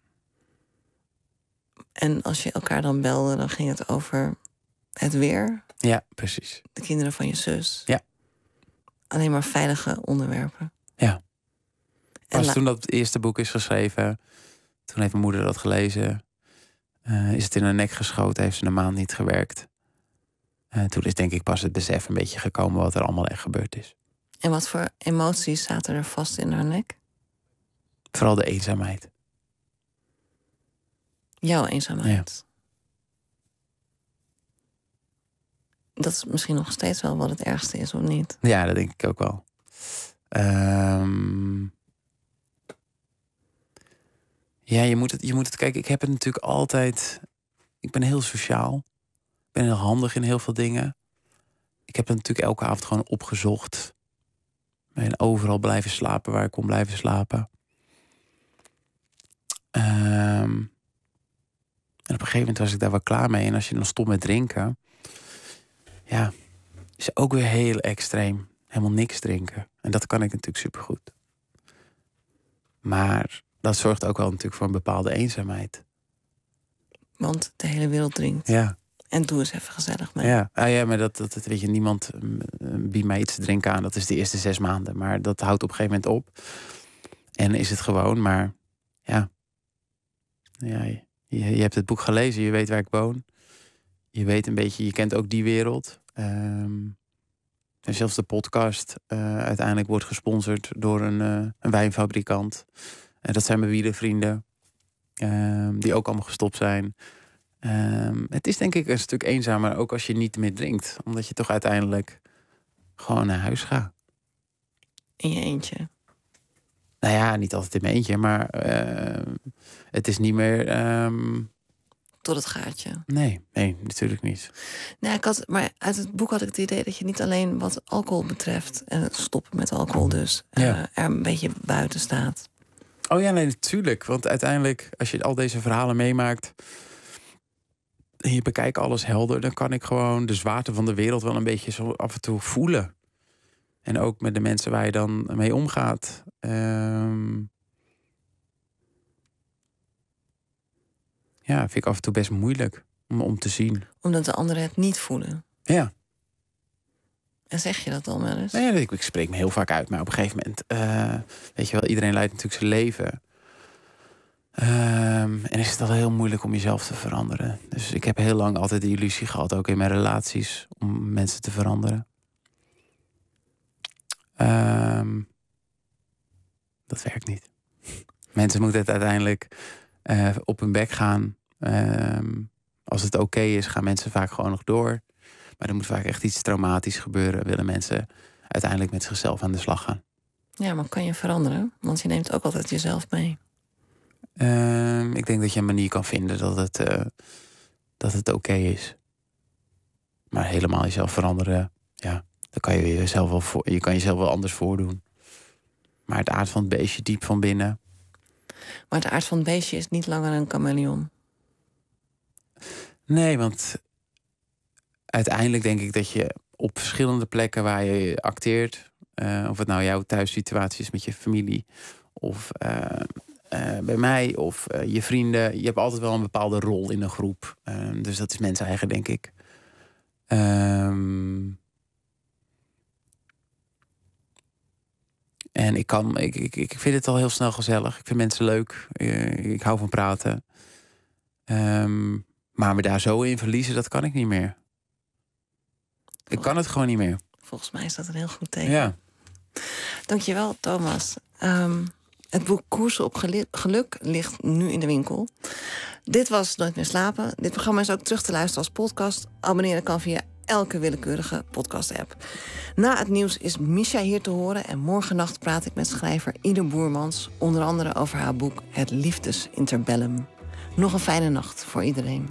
En als je elkaar dan belde, dan ging het over het weer. Ja, precies. De kinderen van je zus. Ja. Alleen maar veilige onderwerpen. Ja. Pas la- toen dat eerste boek is geschreven, toen heeft mijn moeder dat gelezen. Uh, is het in haar nek geschoten, heeft ze een maand niet gewerkt. Uh, toen is denk ik pas het besef een beetje gekomen wat er allemaal echt gebeurd is. En wat voor emoties zaten er vast in haar nek? Vooral de eenzaamheid. Jouw eenzaamheid. Ja. Dat is misschien nog steeds wel wat het ergste is, of niet? Ja, dat denk ik ook wel. Um... Ja, je moet, het, je moet het... Kijk, ik heb het natuurlijk altijd... Ik ben heel sociaal. Ik ben heel handig in heel veel dingen. Ik heb het natuurlijk elke avond gewoon opgezocht. Ik ben overal blijven slapen waar ik kon blijven slapen. Um... En op een gegeven moment was ik daar wel klaar mee. En als je dan stopt met drinken... Ja, is ook weer heel extreem. Helemaal niks drinken. En dat kan ik natuurlijk supergoed. Maar dat zorgt ook wel natuurlijk voor een bepaalde eenzaamheid. Want de hele wereld drinkt. Ja. En doe eens even gezellig mee. Ja, ah, ja maar dat, dat, dat weet je, niemand biedt mij iets te drinken aan. Dat is de eerste zes maanden. Maar dat houdt op een gegeven moment op. En is het gewoon, maar ja. Ja, je, je hebt het boek gelezen, je weet waar ik woon. Je weet een beetje, je kent ook die wereld. Um, en zelfs de podcast uh, uiteindelijk wordt gesponsord door een, uh, een wijnfabrikant. En dat zijn mijn wielervrienden. Um, die ook allemaal gestopt zijn. Um, het is denk ik een stuk eenzamer, ook als je niet meer drinkt. Omdat je toch uiteindelijk gewoon naar huis gaat. In je eentje? Nou ja, niet altijd in mijn eentje, maar uh, het is niet meer... Um... Tot het gaatje? Nee, nee, natuurlijk niet. Nee, ik had, maar uit het boek had ik het idee dat je niet alleen wat alcohol betreft... en het stoppen met alcohol dus, ja. uh, er een beetje buiten staat. Oh ja, nee, natuurlijk. Want uiteindelijk, als je al deze verhalen meemaakt... en je bekijkt alles helder... dan kan ik gewoon de zwaarte van de wereld wel een beetje zo af en toe voelen. En ook met de mensen waar je dan mee omgaat. Um... Ja, vind ik af en toe best moeilijk om, om te zien. Omdat de anderen het niet voelen? Ja. En zeg je dat dan wel eens? Nee, ik, ik spreek me heel vaak uit. Maar op een gegeven moment... Uh, weet je wel, iedereen leidt natuurlijk zijn leven. Um, en is het al heel moeilijk om jezelf te veranderen. Dus ik heb heel lang altijd de illusie gehad, ook in mijn relaties... om mensen te veranderen. Um, dat werkt niet. Mensen moeten het uiteindelijk uh, op hun bek gaan. Um, als het oké okay is, gaan mensen vaak gewoon nog door. Maar er moet vaak echt iets traumatisch gebeuren. Willen mensen uiteindelijk met zichzelf aan de slag gaan. Ja, maar kan je veranderen? Want je neemt ook altijd jezelf mee. Um, ik denk dat je een manier kan vinden dat het, uh, dat het oké okay is. Maar helemaal jezelf veranderen, ja, dan kan je jezelf wel voor, je kan jezelf wel anders voordoen. Maar het aard van het beestje diep van binnen. Maar het aard van het beestje is niet langer een chameleon. Nee, want uiteindelijk denk ik dat je op verschillende plekken waar je acteert, uh, of het nou jouw thuissituatie is met je familie, of uh, uh, bij mij, of uh, je vrienden, je hebt altijd wel een bepaalde rol in een groep. Uh, dus dat is mensen eigen, denk ik. Um, en ik kan, ik, ik, ik vind het al heel snel gezellig. Ik vind mensen leuk. Ik, ik hou van praten. Um, maar me daar zo in verliezen, dat kan ik niet meer. Ik kan het gewoon niet meer. Volgens mij is dat een heel goed teken. Ja. Dankjewel, Thomas. Um, het boek Koersen op Geluk ligt nu in de winkel. Dit was Nooit meer slapen. Dit programma is ook terug te luisteren als podcast. Abonneren kan via elke willekeurige podcast-app. Na het nieuws is Misha hier te horen. En morgennacht praat ik met schrijver Ieder Boermans. Onder andere over haar boek Het Liefdesinterbellum. Nog een fijne nacht voor iedereen.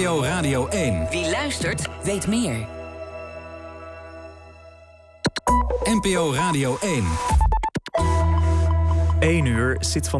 N P O Radio één. Wie luistert, weet meer. N P O Radio één. één uur zit van